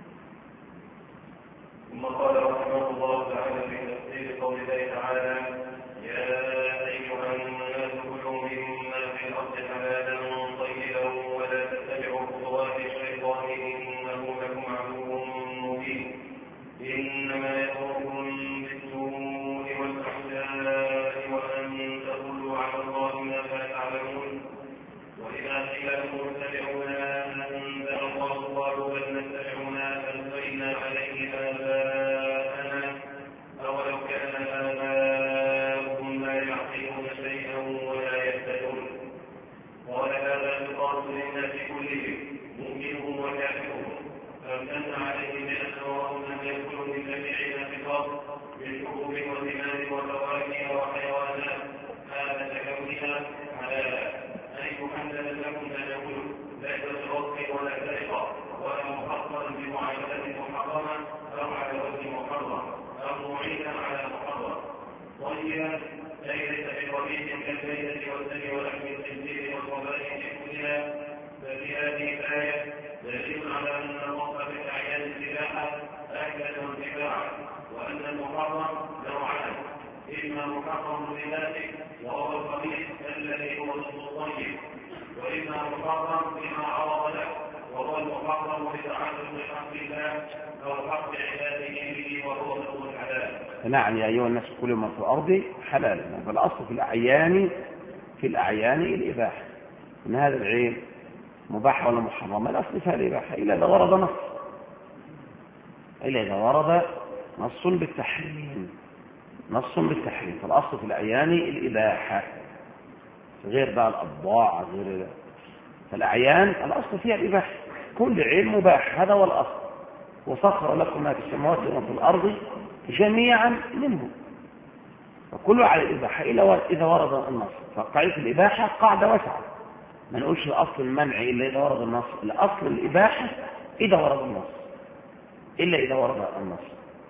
ثم قال رحمه الله تعالى في تفسير قول الله تعالى: يا أيها الناس كلوا مما في الأرض حلالا طيبا ولا تتبعوا خطوات الشيطان إنه لكم عدو مبين إنما يأمركم بالسوء والفحشاء وأن تقولوا على الله ما لا تعلمون وإذا قيل لهم اتبعوا ما أنزل الله قالوا بل نتبع ما ألقينا عليه آباءنا أولو كان آباؤهم لا يعقلون شيئا ولا يهتدون قال هذا خطاب للناس كلهم مؤمنهم وكافرهم فامتن عليه بأنهم لم يكونوا متبعين في الأرض بالحبوب والثمار والفواكه وحيوانات هذا ككونها حلالا أي محللا لكم تناوله ليس برزق ولا سرقة ولا محصرا بمعاملة محرمة أو على وجه محرم أو معينا على محرم طيبا أي ليس بقبيح كالميتة والدم ولحم الخنزير والقبائل كلها ففي هذه الآية دليل على أن الوصف بالأعيان السباحة أكثر انتفاعا وأن المحرم نوعان إما محرم لذاته وهو القبيح الذي هو الطيب وإما محرم بما عرض له وهو المحرم لتعلم حق الله أو حق عباده به وهو الحلال. نعم. يا أيها الناس كلوا ما في الأرض حلالا. فالأصل في الأعيان الإباحة. إن هذا العين مباح ولا محرم؟ الأصل فيها الإباحة إلا إذا ورد نص بالتحريم. فالأصل في الأعيان الإباحة غير بقى الأضاع غير. فالأعيان الأصل فيها الإباحة، كل عين مباح، هذا هو الأصل. وسخر لكم ما في السماوات وما في الأرض جميعا منه، فكله على الإباحة إلا إذا ورد النص. فقاعدة الإباحة قاعدة واسعة، ما نقولش الأصل المنع إلا إذا ورد النص. الأصل الإباحة إذا ورد النص.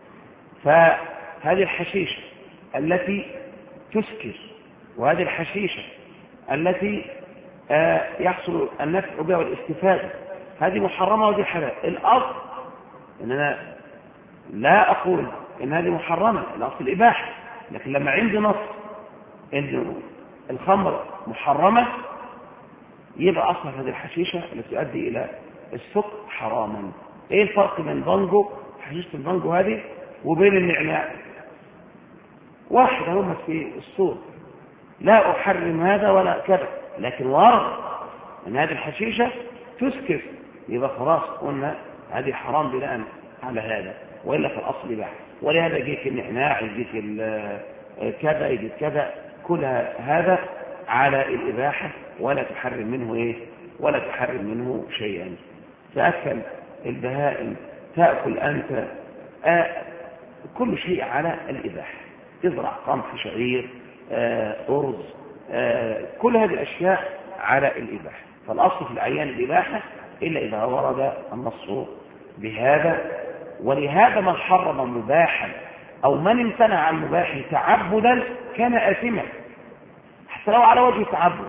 فهذه الحشيشة التي تسكر وهذه الحشيشة التي يحصل النفع بها والاستفادة هذه محرمة وهذه حلال. الأصل إن أنا لا أقول إن هذه محرمة، الأصل الإباحة، لكن لما عندي نص إن الخمر محرمة يبقى أصلا هذه الحشيشة التي تؤدي إلى السكر حراما. إيه الفرق بين حشيشة البانجو هذه وبين النعناع؟ واحد هم في الصور، لا أحرم هذا ولا كذا، لكن ورد أن هذه الحشيشة تسكر، يبقى خلاص قلنا هذه حرام بناء على هذا، وإلا في الأصل بحث. ولهذا يجيك النعناع، يجيك كذا، يجيك كذا، كل هذا على الإباحة ولا تحرم منه شيئا. تأكل البهائم، تأكل أنت، كل شيء على الإباحة. تزرع قمح، شعير، أرز، كل هذه الأشياء على الإباحة. فالأصل في الأعيان الإباحة إلا إذا ورد النص بهذا. ولهذا من حرم مباحا أو من امتنع عن مباح تعبدا كان آثما، حتى لو على وجه التعبد.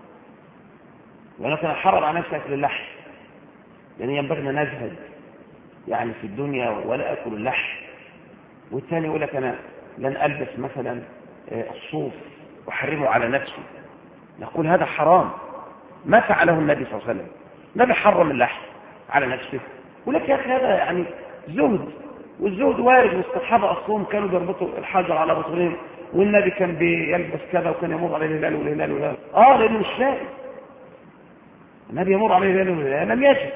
ولكن حرم على نفسه أكل اللحم، يعني ينبغي أن نزهد يعني في الدنيا ولا أكل اللحم. والثاني يقول لك أنا لن ألبس مثلا الصوف وحرمه على نفسي، نقول هذا حرام. ما فعله النبي صلى الله عليه وسلم؟ النبي حرم اللحم على نفسه، ولك يا أخي هذا يعني زهد، والزهد وارد. والصحابة أصلهم كانوا بيربطوا الحجر على بطونهم، والنبي كان بيلبس كذا وكان يمر عليه الهلال والهلال لأنه مش لاقي. النبي يمر عليه الهلال والهلال لم يجد،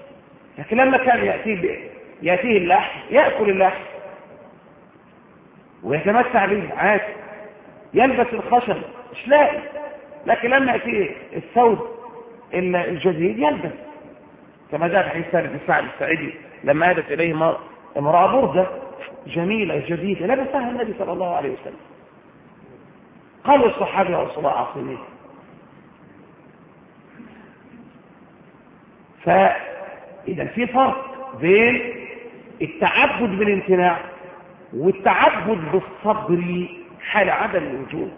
لكن لما كان يأتيه اللحم يأكل اللحم. ويتمتع به عادي، يلبس الخشب مش لاقي، لكن لما يأتي الثوب الجديد يلبس، كما جاء في حديث سهل بن سعد الساعدي لما أتت إليه امرأة بردة جميلة جديدة لبسها النبي صلى الله عليه وسلم، قالوا الصحابة يا رسول الله عاصمين. فإذا في فرق بين التعبد بالامتناع والتعبد بالصبر حال عدم الوجود.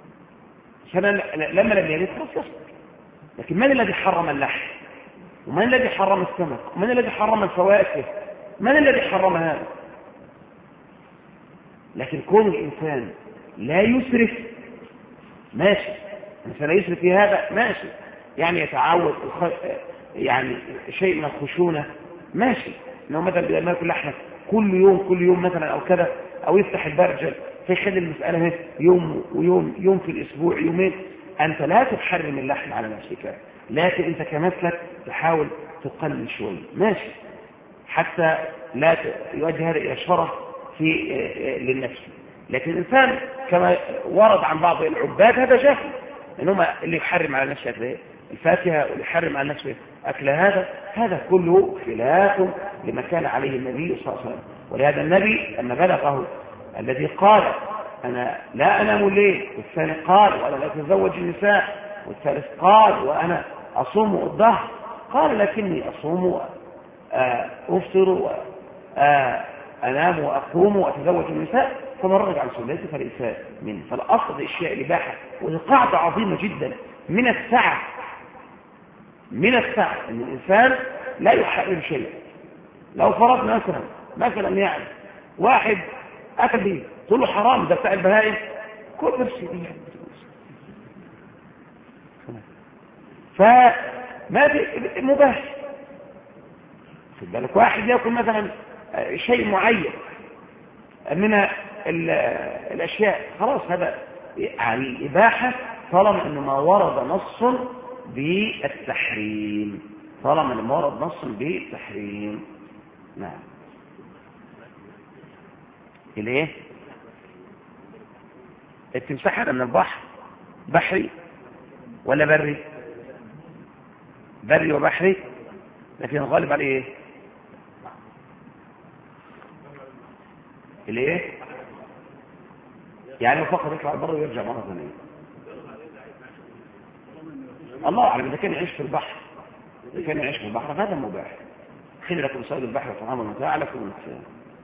لما لم يرد خلاص يصبر. لكن من الذي حرم اللحم؟ ومن الذي حرم السمك؟ ومن الذي حرم الفواكه؟ من الذي حرم هذا؟ لكن كون الإنسان لا يسرف ماشي، الإنسان لا يسرف في هذا ماشي، يعني يتعود يعني شيء من الخشونة ماشي، انه مثلا بدل ما ياكل لحمه كل يوم مثلا او كذا، او يفتح البرجل فيخلي المساله يوم في الاسبوع يومين، انت لا تحرم اللحم على نفسك، لكن انت كمثلك تحاول تقلل شوي ماشي، حتى لا يؤدي هذا الى شرف للنفس. لكن الانسان كما ورد عن بعض العباد هذا جاهل، انهم اللي يحرم على نفسه الفاكهه واللي يحرم على نفسه اكل هذا كله خلاف لما كان عليه النبي صلى الله عليه وسلم. ولهذا النبي لما بلغه الذي قال انا لا انام الليل، والثاني قال وانا لا اتزوج النساء، والثالث قال وانا اصوم الظهر، قال لكني اصوم افطر وانام واقوم واتزوج النساء، فمن رغب عن سنتي فليس مني. فالاصل الاشياء الاباحه، وهي قاعده عظيمه جدا من السعه ان الانسان لا يحرم شيء. لو فرضنا مثلا يعني واحد اكل به تقول له حرام ده بتاع البهائم، كل نفسي دي فما مباح. خد بالك واحد ياكل مثلا شيء معين من الاشياء، خلاص هذا يعني اباحه طالما انه ما ورد نص بالتحريم، طالما انه ما ورد نص بالتحريم. نعم. الايه؟ التمساح هذا من البحر، بحري ولا بري؟ بري وبحري، لكن الغالب عليه ايه؟ الايه؟ يعني فقط يطلع بره ويرجع مره ثانيه. الله اعلم اذا كان يعيش في البحر، اذا كان يعيش في البحر فهذا مباح. خذ لكم صيد البحر وطعام ومتاع لكم ونساء.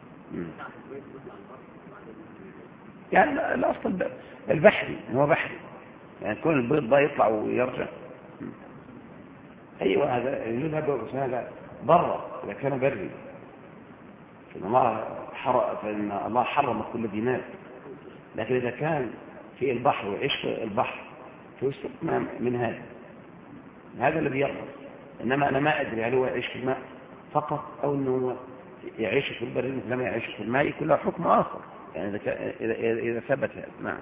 يعني الاصل البحري هو بحري، يعني كل البيض ده يطلع ويرجع. ايوه هذا يجوز هذا بره اذا كان بري، فإن الله حرم كل ذي ماء. لكن إذا كان في البحر ويعيش في البحر فيستثنى من هذا الذي يرغب. إنما أنا ما أدري هل هو يعيش في الماء فقط أو أنه يعيش في البر مثلما يعيش في الماء، يكون له حكم آخر يعني إذا ثبت هذا.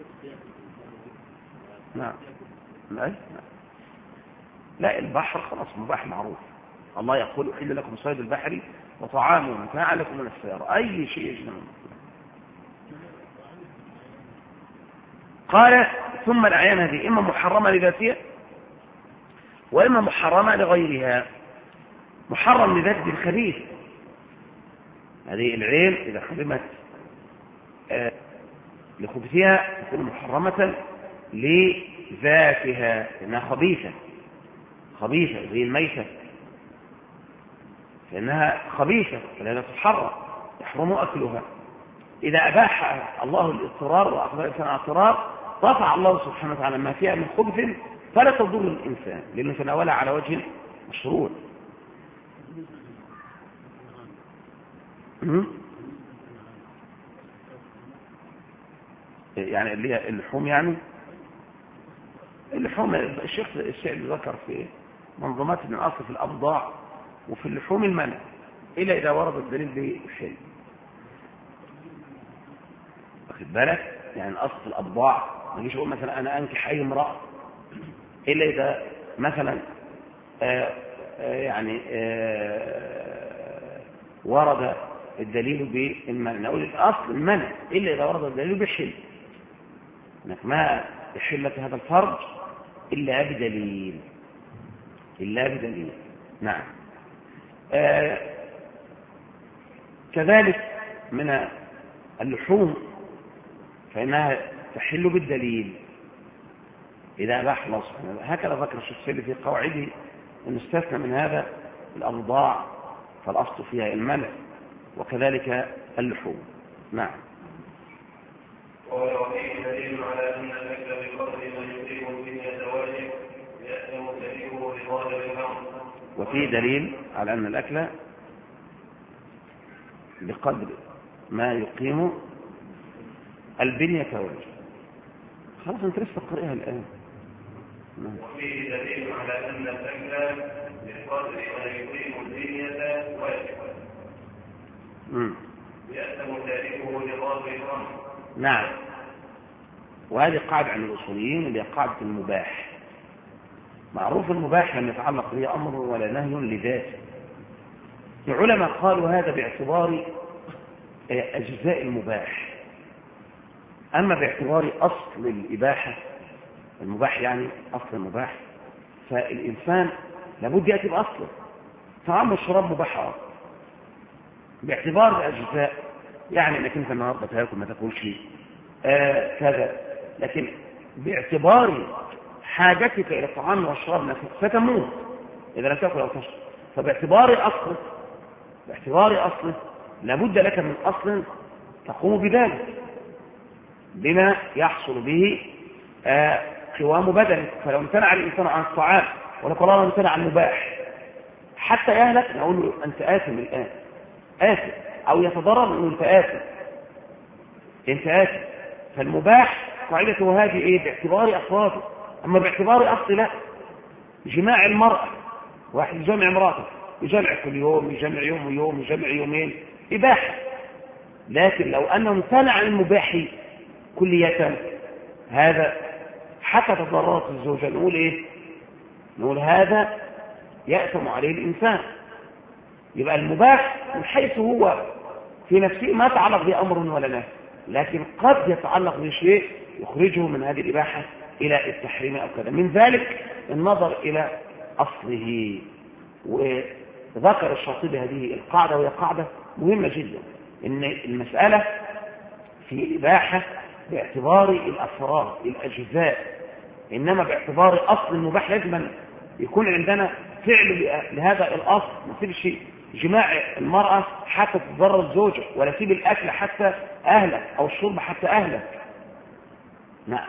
نعم. لا البحر خلاص مباح معروف. الله يقول أحل لكم صيد البحر وطعامه ومتاع لكم من السيارة، أي شيء يجنون. قال ثم الأعيان هذه إما محرمة لذاتها وإما محرمة لغيرها. محرم لذات الخبيث، هذه العين إذا حرمت لخبثها تكون محرمة لذاتها لأنها خبيثة زي الميتة، لأنها خبيثة فلهذا تحرم، يحرم أكلها. إذا أباح الله الاضطرار وأخذ الإنسان على اضطرار رفع الله سبحانه وتعالى ما فيها من خبث فلا تضر الإنسان، لأنه تناولها على وجه مشروع. يعني اللي هي اللحوم، يعني اللحوم الشيخ السعدي ذكر في منظومات من أصل في الأبضاع وفي اللحوم المنع إلا إذا ورد الدليل بالحل. واخد بالك؟ يعني الأصل في الأبضاع ما يجيش يقول مثلا أنا أنكح أي امرأة إلا إذا مثلا ورد الدليل بالمنع. نقول الأصل المنع إلا إذا ورد الدليل بحل، إنك ما يحل لك هذا الفرج إلا بدليل، إلا بدليل. نعم. كذلك من اللحوم فإنها تحل بالدليل إذا أباح الله سبحانه وتعالى. هكذا ذكر الشيخ السيدي في قواعده أن استثنى من هذا الأبضاع فالأصل فيها المنع، وكذلك اللحوم. نعم. وفيه دليل على أن الأكل بقدر ما يصيب الدنيا واجب يأثم تأثيره لظاهر الأمر. وفيه دليل على أن الأكل بقدر ما يقيم البنية واجب. خلاص أنت لسه قرئها الآن. وفيه دليل على أن الأكل بقدر ما يقيم البنية واجب يأثم تأثيره لظاهر الأمر. نعم. وهذه قاعدة عن الأصوليين اللي هي قاعدة المباح. معروف المباح لم يتعلق به أمر ولا نهي لذاته. العلماء قالوا هذا باعتبار أجزاء المباح، أما باعتبار أصل الإباحة، المباح يعني أصل المباح، فالإنسان لابد يأتي بأصله. طعام والشراب مباح باعتبار الأجزاء، يعني أنك أنت النهارده تاكل ما تاكلش كذا، لكن باعتبار حاجتك إلى الطعام والشراب نفسك ستموت إذا لم تأكل أو تشرب. فباعتبار أصله لابد لك من أصل تقوم بذلك بما يحصل به قوام بدنك. فلو امتنع الإنسان عن الطعام ونقول الله امتنع عن المباح حتى يهلك، نقول له أنت آثم الآن، آثم، أو يتضرر أنه أنت آثم. فالمباح قاعدته هذه إيه؟ باعتبار أفراده. أما باعتبار أصل لا، جماع المرأة، واحد يجمع امرأته، يجمع كل يوم، يجمع يوم ويوم، يجمع يومين، إباحة. لكن لو أنه امتنع عن المباح كلية، هذا حتى تضررت الزوجة، نقول إيه؟ نقول هذا يأثم عليه الإنسان. يبقى المباح من حيث هو في نفسه ما تعلق بأمر ولا نهي، لكن قد يتعلق بشيء يخرجه من هذه الإباحة إلى التحريم أو كذا. من ذلك النظر إلى أصله. وذكر الشاطبي هذه القاعدة، وهي قاعدة مهمة جدا، إن المسألة في الإباحة باعتبار الأفراد الأجزاء، إنما باعتبار أصل المباح لازم يكون عندنا فعل لهذا الأصل. ما تسيبش جماع المرأة حتى تضرر الزوجة، ولا تسيب الأكل حتى أهلك، أو الشرب حتى أهلك. نعم.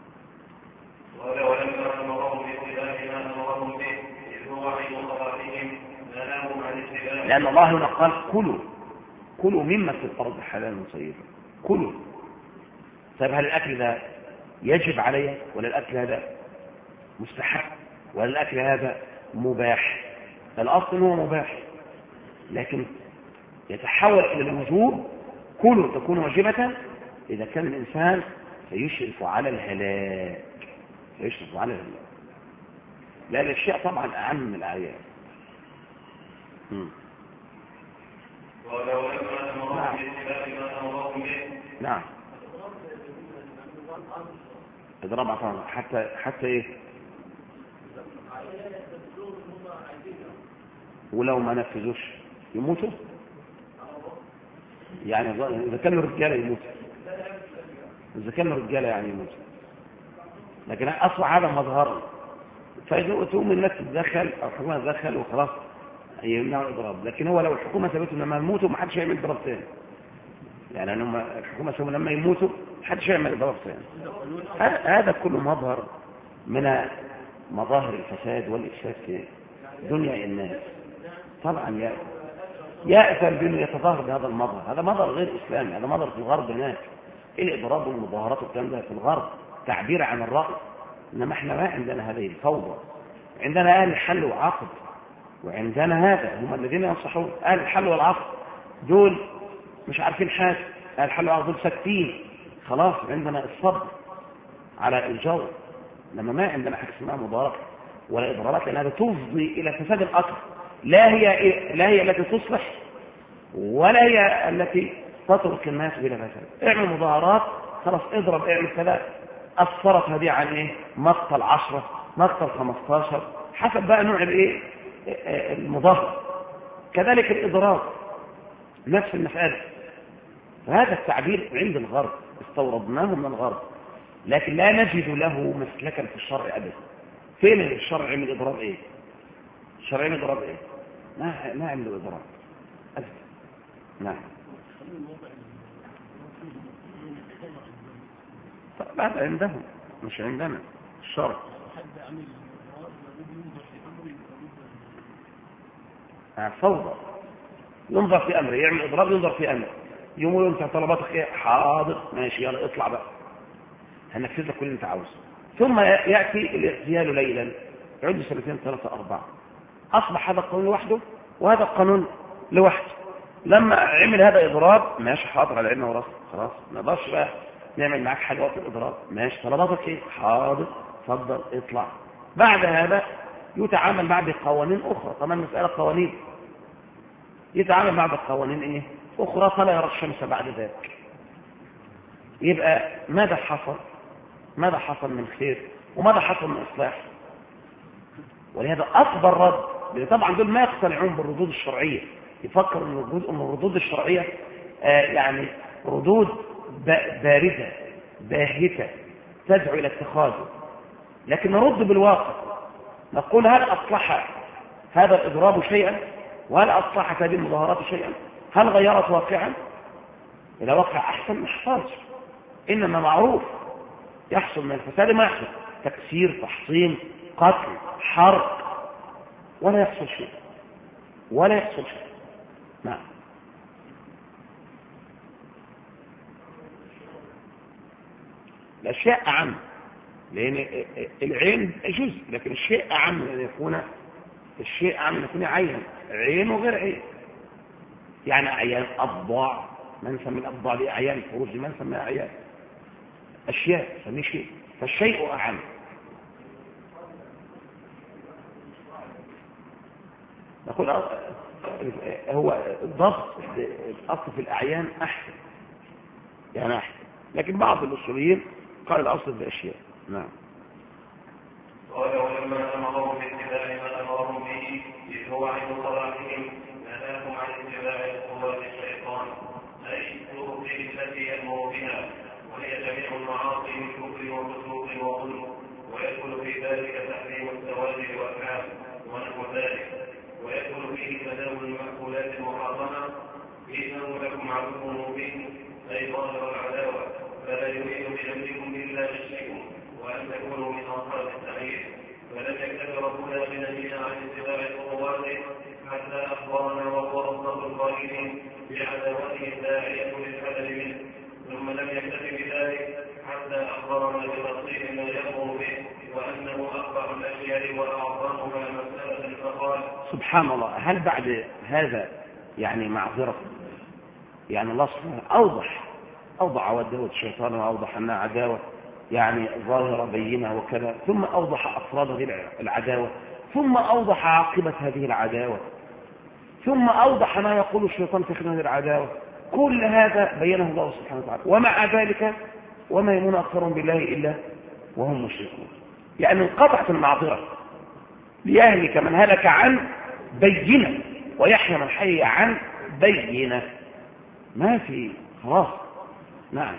ولما أمرهم باتباع ما أمرهم به إذ هو عين صلاتهم نهاهم عن اتباع. لأن الله هنا قال كلوا مما في الأرض حلالا طيبا، كلوا. طيب هل الأكل ده يجب عليه، ولا الأكل هذا مستحب، ولا الأكل هذا مباح؟ الأصل هو مباح، لكن يتحول إلى الوجوب. كلوا تكون واجبة إذا كان الإنسان سيشرف على الهلاك، لا الأشياء طبعا أعم من الآيات. ولو لما أمرهم باتباع ما أمرهم به. نعم. اضرب طبعا حتى إيه؟ ولو ما نفذوش يموتوا، يعني إذا كانوا رجالة يموتوا، إذا كانوا رجالة يعني يموتوا، لكن أصبح هذا مظهر. فإذا تقوم الناس تتدخل أو الحكومة تتدخل وخلاص يمنعوا الإضراب. لكن هو لو الحكومة ثبتوا لما يموتوا ما حدش يعمل إضراب ثاني، يعني الحكومة ثبتوا لما يموتوا ما حدش يعمل إضراب ثاني. هذا كله مظهر من مظاهر الفساد والإفساد في دنيا الناس. طبعا يأثر بأنه يتظاهر بهذا المظهر. هذا مظهر غير إسلامي، هذا مظهر في الغرب هناك. الإضراب والمظاهرات والكلام ده في الغرب تعبير عن الرأي، إنما إحنا ما عندنا هذه الفوضى. عندنا أهل الحل والعقد، وعندنا هذا هم الذين ينصحون. أهل الحل والعقد دول مش عارفين حاجة، أهل الحل والعقد دول ساكتين خلاص. عندنا الصبر على الجور، لما ما عندنا حاجة اسمها مضاربة ولا إضرارات، لأن هذا تفضي إلى فساد الأكبر. لا هي التي تصلح ولا هي التي تترك الناس بلا فساد. اعمل مظاهرات، خلاص اضرب، اعمل كذا، أثرت هذه عن ايه؟ مقتل 10، مقتل 15، حسب بقى نوع الايه المظاهرة. كذلك الإضراب نفس المسألة. فهذا التعبير عند الغرب استوردناه من الغرب، لكن لا نجد له مسلكا في الشرع أبدا. فين الشرع من الإضراب ايه؟ الشرع من الإضراب ايه؟ ما عنده إضراب أبدا. نعم. هذا عندهم مش عندنا الشرع. فوضى، ينظر في أمره، يعمل إضراب ينظر في أمره، يقولوا أنت طلباتك إيه؟ حاضر ماشي يلا اطلع بقى هنفذ لك كل اللي أنت عاوزه. ثم يأتي الاغتيال ليلا، يعد 2 3 4، أصبح هذا القانون لوحده وهذا القانون لوحده. لما عمل هذا إضراب ماشي حاضر على عيننا وراسنا، خلاص ما نقدرش بقى نعمل معاك حاجة وقت الإضراب، ماشي طلباتك إيه؟ حاضر اتفضل اطلع. بعد هذا يتعامل مع بقوانين أخرى. طبعا مسألة قوانين، يتعامل مع بقوانين إيه؟ أخرى، فلا يرى الشمس بعد ذلك. يبقى ماذا حصل؟ ماذا حصل من خير وماذا حصل من إصلاح؟ ولهذا أكبر رد، لأن طبعا دول ما يقتنعون بالردود الشرعية، يفكر أن الردود الشرعية يعني ردود باردة باهتة تدعو إلى اتخاذه، لكن نرد بالواقع، نقول هل أصلح هذا الإضراب شيئا؟ وهل أصلحت هذه المظاهرات شيئا؟ هل غيرت واقعا؟ إذا واقع أحسن ما حصلش، إنما معروف يحصل من الفساد ما يحصل، تكسير، تحصين، قتل، حرق، ولا يحصل شيء ولا يحصل شيء. نعم. الأشياء أعم، لأن العين جزء، لكن الشيء أعم أن يكون الشيء أعم أن يكون عينا، عين وغير عين. يعني أعيان أضباع، ما نسمي الأضباع دي أعيان، فروج ما نسميها أعيان، أشياء نسميه شيء، فالشيء أعم. نقول هو ضبط الأصل في الأعيان أحسن، يعني أحسن، لكن بعض الأصوليين قال الأصل في الأشياء. نعم. قال ولما أمرهم باتباع ما أمرهم به إذ هو عند صلاحهم نهاهم عن اتباع خطوات الشيطان، أي طرق التي يأمر بها، وهي جميع المعاصي من كفر وفسوق وظلم، ويدخل في ذلك تحريم الزواج والأفعال ونحو ذلك، ويدخل فيه تداول المأكولات المحرمة، إنه لكم عدو مبين أي ظاهر العداوة، فلا يريد بأمركم إلا نفسكم وأن تكونوا من أصحاب السعير. فلم يكتب ربنا بنهينا عن اتباع خطواته حتى أخبرنا وهو أصدق القائلين بعداوته الداعية للحذر منه، ثم لم يكتب بذلك حتى أخبرنا بتفصيل ما يأمر به وأنه أكبر الأشياء وأعظمها مسألة، فقال سبحان الله. هل بعد هذا يعني معذرة؟ يعني الله سبحانه أوضح عداوة الشيطان، وأوضح أنها عداوة يعني ظاهرة بينة وكذا، ثم أوضح أفراد هذه العداوة، ثم أوضح عاقبة هذه العداوة، ثم أوضح ما يقول الشيطان في خلال هذه العداوة. كل هذا بينه الله سبحانه وتعالى، ومع ذلك وما يؤمن أكثرهم بالله إلا وهم مشركون. يعني انقطعت المعذرة، ليهلك من هلك عن بينة ويحيى من حي عن بينة، ما في خلاص. نعم.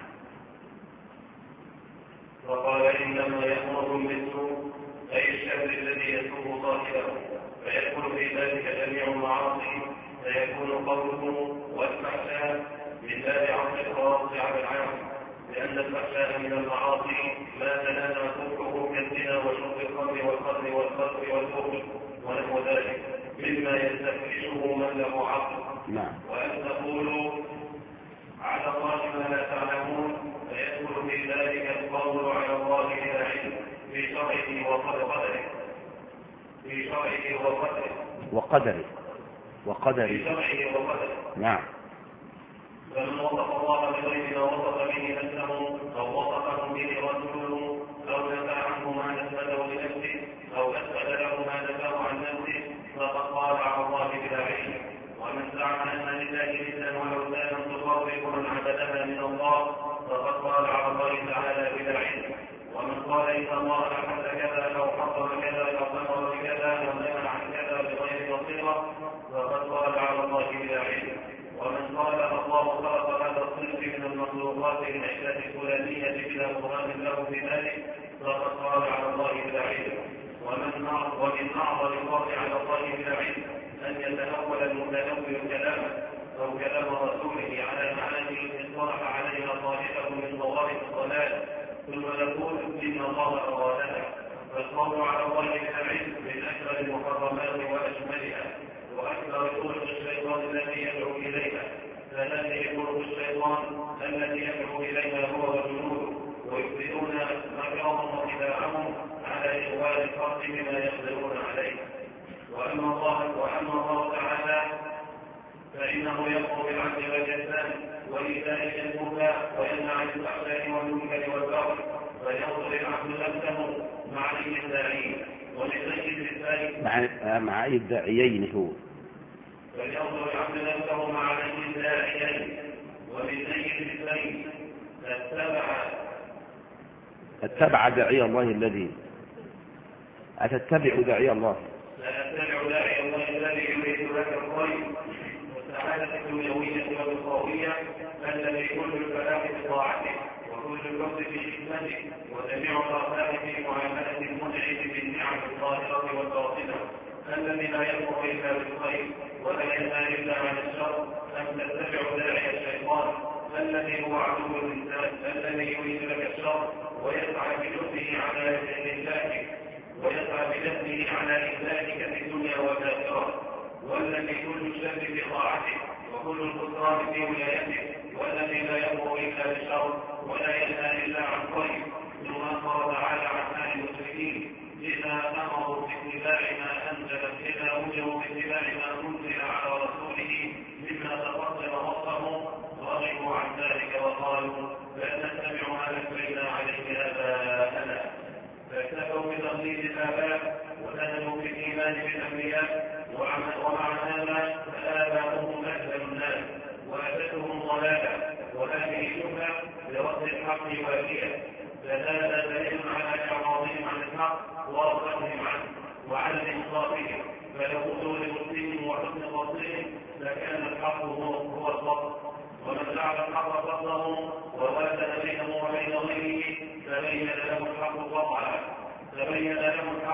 وقال إنما يأمرهم بالسوء أي الشر الذي يسوء صاحبه، فيدخل في ذلك جميع المعاصي، فيكون قوله والفحشاء من باب عطف الخاص على العام، لأن الفحشاء من المعاصي ما تنادى كفره كالزنا وشرب الخمر والقتل والقتل والبخل ونحو ذلك مما يستفحشه من له عقل. نعم. وأن تقولوا على الله ما لا تعلمون، فيدخل في ذلك القول على الله بلا علم في شرعه وقدره في شرعه وقدره في شرعه وقدره. نعم. فمن وصف الله بغير ما وصف به نفسه أو وصفه به رسوله أو نفى عنه ما نفذه لنفسه أو أثبت له ما نفاه عن نفسه فقد قال على الله بلا علم. ومن زعم أن لله العلة الفلانية بلا قرآن له بذلك فقد قال على الله بلا علم. ومن أعظم القول على الله بلا علم أن يتأول المتأول كلامه أو كلام رسوله على معاني اصطلح عليها صاحبه من ضوابط الضلال ثم نقول إن الله أرادها. فالقول على الله بلا علم من أكبر المحرمات وأشملها وأكبر طرق الشيطان التي يدعو إليها. فهذه طرق الشيطان التي يدعو إليها هو وجنوده ويبدئون مكرهم وخداعهم على إغواء الخلق بما يقدرون عليه. وأما الله تعالى فإنه يأمر بالعدل والإحسان وإيتاء ذي القربى وينهى عن الفحشاء والمنكر والبغي فلينظر العبد نفسه مع أي الداعين ولسيد الداعين مع أي الداعيين هو فلينظر العبد نفسه مع أي الداعيين ولسيد الداعين اتبع داعي الله الذي أتتبع داعي الله لا أتبع داعي الله الذي يريد لك الخير والسعادة الدنيوية والأخروية الذي كل الفلاح بطاعته وكل الفضل في حكمته وجميع الأرزاق في معاملة المنعم بالنعم الظاهرة والباطنة الذي لا يأمر إلا بالخير ولا ينهى إلا عن الشر. أن تتبع داعي الشيطان الذي هو عدو الإنسان الذي يريد لك الشر ويسعى بجهده على إهلاكك في الدنيا والآخرة والذي كل الشر بطاعته وكل الخسران في ولايته والذي لا يأمر إلا بالشر ولا ينهى إلا عن خير. ثم أخبر تعالى عن حال المشركين إذا أمروا باتباع ما أمروا باتباع ما أنزل على رسوله مما تقدم وصفهم رغبوا عن ذلك وقالوا بل نتبع ما ألفينا عليه آباءنا فاكتفوا بتقليد الآباء وذهبوا في الإيمان بالأنبياء ومع هذا فآباؤهم أهل الناس وأتتهم ضلالة وهذه شبهة لرد الحق واهية. فهذا دليل على إعراضهم عن الحق ورفضهم عنه وعن إنصافهم فلو أتوا لمسلمهم وحسن قصدهم لكان الحق هو الفضل. ومن جعل الحق فضله ووازن بينه وبين غيره تبين له الحق قطعا تبين له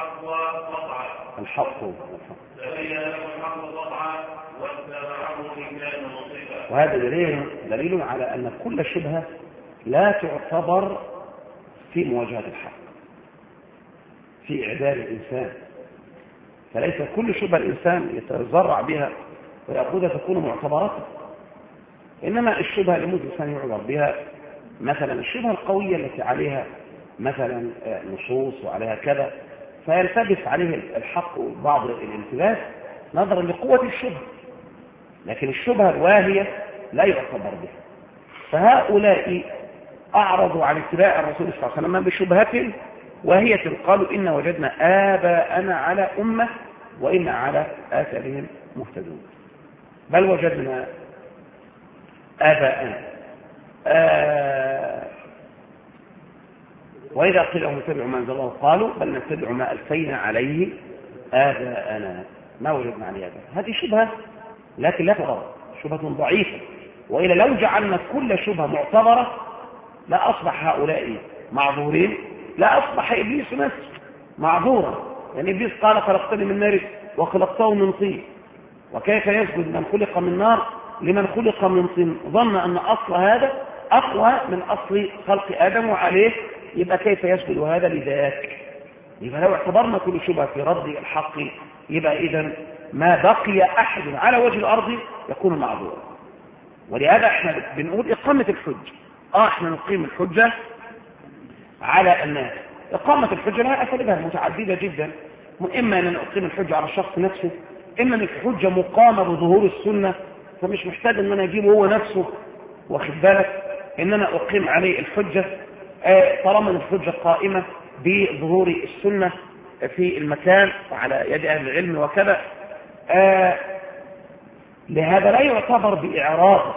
الحق قطعا واتبعه إن كان مصيبا. وهذا دليل على أن كل شبهة لا تعتبر في مواجهة الحق في إعداد الإنسان. فليس كل شبهة الإنسان يتزرع بها ويأخذها تكون معتبرته، إنما الشبهة اللي ممكن الإنسان يعبر بها مثلا الشبهة القوية التي عليها مثلا نصوص وعليها كذا فيلتبس عليه الحق بعض الالتباس نظرا لقوة الشبهة، لكن الشبهة الواهية لا يعتبر بها. فهؤلاء أعرضوا عن اتباع الرسول صلى الله عليه وسلم بشبهة واهية قالوا إن وجدنا آباءنا على أمة وإن على آثارهم مهتدون. بل وجدنا آباءنا وإذا قيل لهم اتبعوا ما أنزل الله قالوا بل نتبع ما ألفينا عليه آباءنا ما وجدنا عليه آباءنا. هذه شبهة لكن لا تضر، شبهة ضعيفة، وإلا لو جعلنا كل شبهة معتبرة لا أصبح هؤلاء معذورين، لا أصبح إبليس نفسه معذورا. يعني إبليس قال خلقتني من نار وخلقته من طين وكيف يسجد من خلق من نار لمن خلق من طين. ظن أن أصل هذا أقوى من أصل خلق آدم وعليه يبقى كيف يسجد هذا لذاك. يبقى لو اعتبرنا كل شبهة في رد الحق يبقى إذن ما بقي أحد على وجه الأرض يكون معذورا. ولهذا احنا بنقول إقامة الحجة. احنا نقيم الحجة على الناس. إقامة الحجة لها أساليبها متعددة جدا، إما أن نقيم الحجة على الشخص نفسه، إما أن الحجة مقامة بظهور السنة فمش محتاج أن أنا أجيبه هو نفسه واخد بالك أن أنا أقيم عليه الحجة طالما الحجة قائمة بظهور السنة في المكان وعلى يد أهل العلم وكذا. لهذا لا يعتبر بإعراض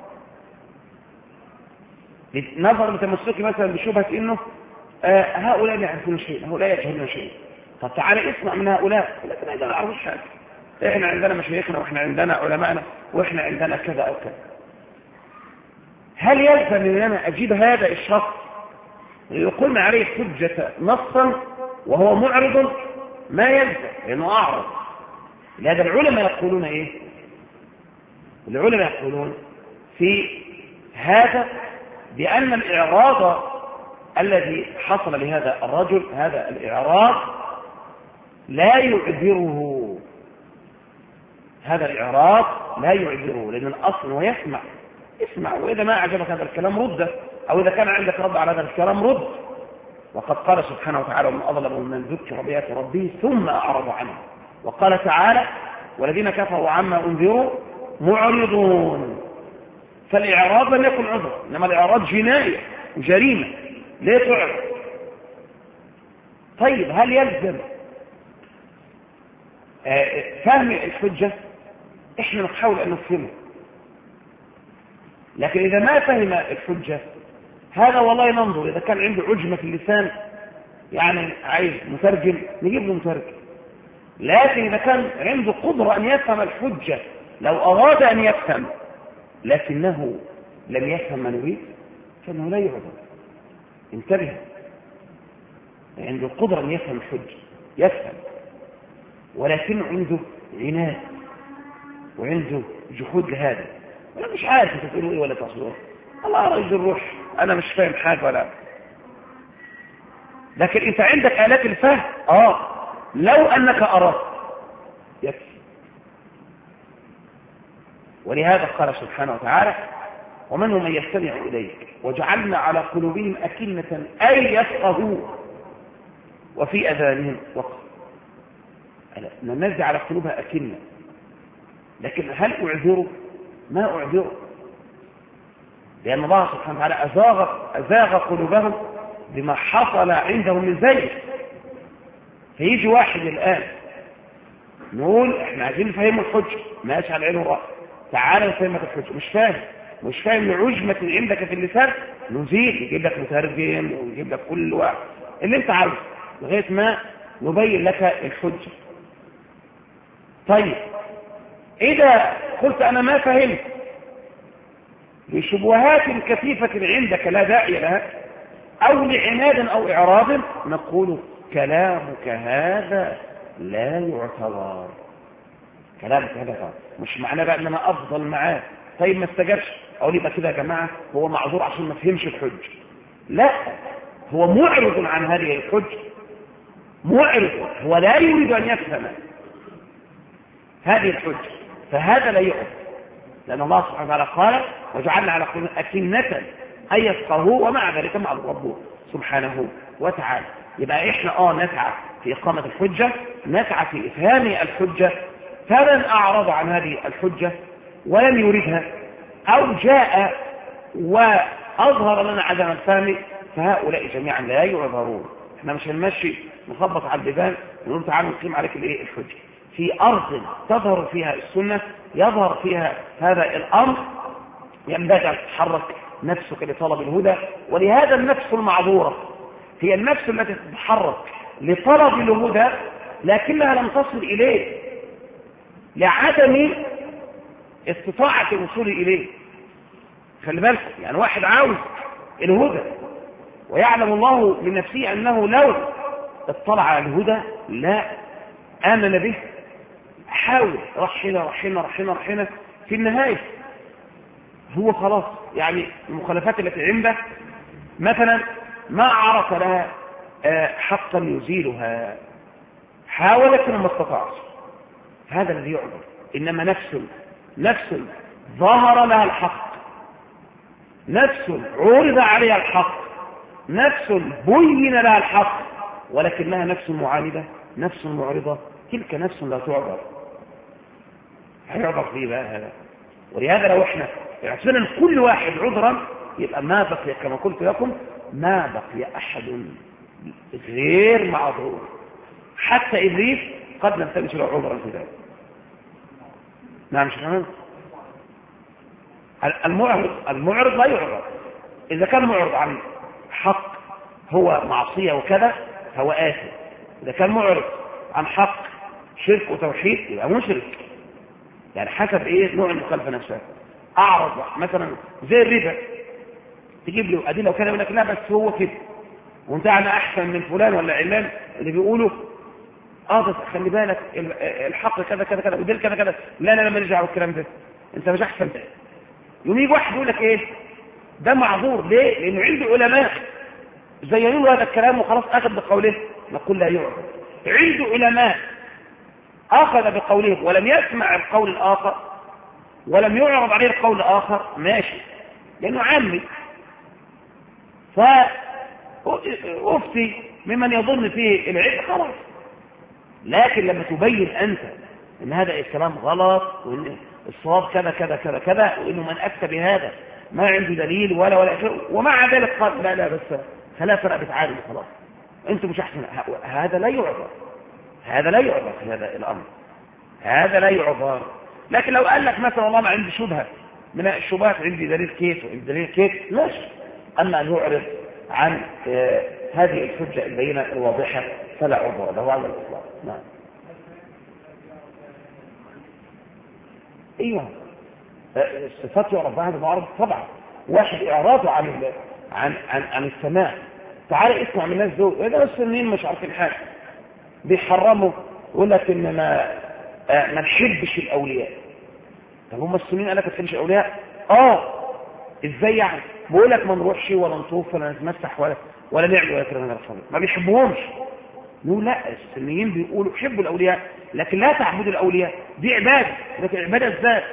نظر لتمسكي مثلا بشبهة إنه هؤلاء لا يعرفون شيء، هؤلاء يجهلون شيء. طب تعالى اسمع من هؤلاء، لكن إذا لا أعرفش حاجة، إحنا عندنا مشايخنا وإحنا عندنا علماءنا وإحنا عندنا كذا أو كذا. هل يلزم ان انا اجيب هذا الشخص يقوم عليه حجة نصا وهو معرض؟ ما يلزم، لانه اعرض. لهذا العلماء يقولون ايه؟ العلماء يقولون في هذا بأن الإعراض الذي حصل لهذا الرجل، هذا الإعراض لا يعذره، هذا الإعراض لا يعذره، لأن الأصل هو اسمع، وإذا ما أعجبك هذا الكلام رده، أو إذا كان عندك رد على هذا الكلام رد. وقد قال سبحانه وتعالى: ومن أظلم ممن ذكر بآيات ربه ثم أعرض عنه. وقال تعالى: والذين كفروا عما أنذروا معرضون. فالإعراض لم يكن عذر، إنما الإعراض جناية وجريمة لا تعرض. طيب هل يلزم فهم الحجة؟ إحنا نحاول أن نفهمه، لكن إذا ما فهم الحجة هذا والله ننظر. إذا كان عنده عجمة في اللسان يعني عايز مترجم نجيب له مترجم، لكن إذا كان عنده قدرة أن يفهم الحجة، لو أراد أن يفهم لكنه لم يفهم ما نريد فإنه لا يعذر. انتبه، عنده قدرة أن يفهم الحجة يفهم، ولكن عنده عناد وعنده جحود لهذا، ولا مش عارف انت تقولوا ايه ولا تصدقوا. الله رجل الروح، انا مش فاهم حاجه ولا. لكن انت عندك آلات الفهم، لو انك اردت يكفي. ولهذا قال سبحانه وتعالى: ومنهم من يستمع اليك وجعلنا على قلوبهم أكنة أن يفقهوا وفي أذانهم وقر. الناس دي على قلوبها أكنة، لكن هل أعذروا؟ ما أعذروا، لأن الله سبحانه وتعالى أزاغ قلوبهم بما حصل عندهم من زيغ. فيجي واحد الآن نقول احنا عايزين نفهمه الحجة، ماشي على عينه الرأس، تعال نفهمك الحجة، مش فاهم لعجمة عندك في اللسان، نزيل، يجيب لك مترجم ويجيب لك كل واحد اللي انت عاوزه لغاية ما نبين لك الحجة. طيب إذا قلت أنا ما فهمت لشبهات كثيفة عندك لا داعي لها، أو لعناد أو إعراض، نقول كلامك هذا لا يعتبر. كلامك هذا مش معناه بقى أن أنا أفضل معاه. طيب ما استجابش، أقول يبقى كده يا جماعة هو معذور عشان ما فهمش الحج. لا، هو معرض عن هذه الحج، معرض، هو لا يريد أن يفهم هذه الحج، فهذا لا يعرض. لأن الله سبحانه وتعالى قال: وجعلنا على قلوبهم أكنة أن يفقهوا ومع ذلك مع ربه سبحانه وتعالى. يبقى إحنا نسعى في إقامة الحجة، نسعى في إفهام الحجة. فمن أعرض عن هذه الحجة ولم يريدها أو جاء وأظهر لنا عدم الفهم، فهؤلاء جميعا لا يعذرون. احنا مش هنمشي نخبط على البيبان ونقول تعالوا نقيم عليك الحجة. في أرض تظهر فيها السنة، يظهر فيها هذا الأمر، ينبغي أن تتحرك نفسك لطلب الهدى. ولهذا النفس المعذورة هي النفس التي تتحرك لطلب الهدى لكنها لم تصل إليه لعدم استطاعة الوصول إليه. خلي بالك، يعني واحد عاوز الهدى ويعلم الله من نفسه أنه لو اطلع على الهدى لا آمن به، حاول رحنا في النهاية هو خلاص يعني المخالفات التي عنده مثلا ما عرف لها حقا يزيلها، حاول لكن ما استطاعش، هذا الذي يعبر. إنما نفس ظهر لها الحق، نفس عرض عليها الحق، نفس بين لها الحق، ولكنها نفس معاندة، نفس معرضة، تلك نفس لا تعبر. هيعبر فيه بقى هذا. ولهذا لو احنا اعتبرنا كل واحد عذرا يبقى ما بقي، كما قلت لكم، ما بقي أحد غير معذور. حتى إبليس قد لم تمشي له عذرا في ذلك. نعم مش فاهم؟ المعرض لا يعرض. إذا كان معرض عن حق هو معصية وكذا هو آثم. إذا كان معرض عن حق شرك وتوحيد يبقى مشرك، يعني حسب نوع المخالفة نفسها. أعرض مثلا زي الربا، تجيب له أدلة وكذا يقول لك لا بس هو كده وانت أنا أحسن من فلان ولا علان اللي بيقولوا بس خلي بالك الحق كذا كذا كذا ودل كذا كذا. لا لا لا ماليش دعوه بالكلام ده، انت مش احسن. يوم يجي واحد يقول لك ايه ده معذور ليه؟ لانه عنده علماء زينوا هذا الكلام وخلاص اخذ بقوله. نقول لا يعذر. عنده علماء اخذ بقوله ولم يسمع القول الاخر ولم يعرض عليه القول الاخر، ماشي لانه عامي، فافتي ممن يظن فيه العلم خلاص. لكن لما تبين أنت أن هذا الكلام غلط وأن الصواب كذا كذا كذا كذا وأنه من أفتى بهذا ما عنده دليل ولا شيء، ومع ذلك قال لا لا بس خلاص فرق بتعالي خلاص أنتم مش أحسن، هذا لا يعذر. هذا لا يعذر في هذا الأمر، هذا لا يعذر. لكن لو قال لك مثلا والله ما عندي شبهة من الشبهات، عندي دليل كيف وعندي دليل كيف، ماشي. أما أن يعرض عن هذه الحجة البينة الواضحة فلا عذر له على الإطلاق. نعم. ايوه الصفات يعرف بعد معرض طبعا. واحد اعراضه عن السماع، تعالى اسمع من الناس دول ده السنين مش عارفين حاجه بيحرموا يقول لك ان ما نحبش الاولياء. طب هم السنين قال لك ما تحبش الاولياء؟ ازاي يعني؟ بيقول لك ما نروحش ولا نطوف ولا نتمسح ولا نعمل ولا كلام من الخبر، ما بيحبوهمش. نقول لا، السنيين بيقولوا حبوا الاولياء لكن لا تعبدوا الاولياء، دي عباده، لكن عباده ازاي؟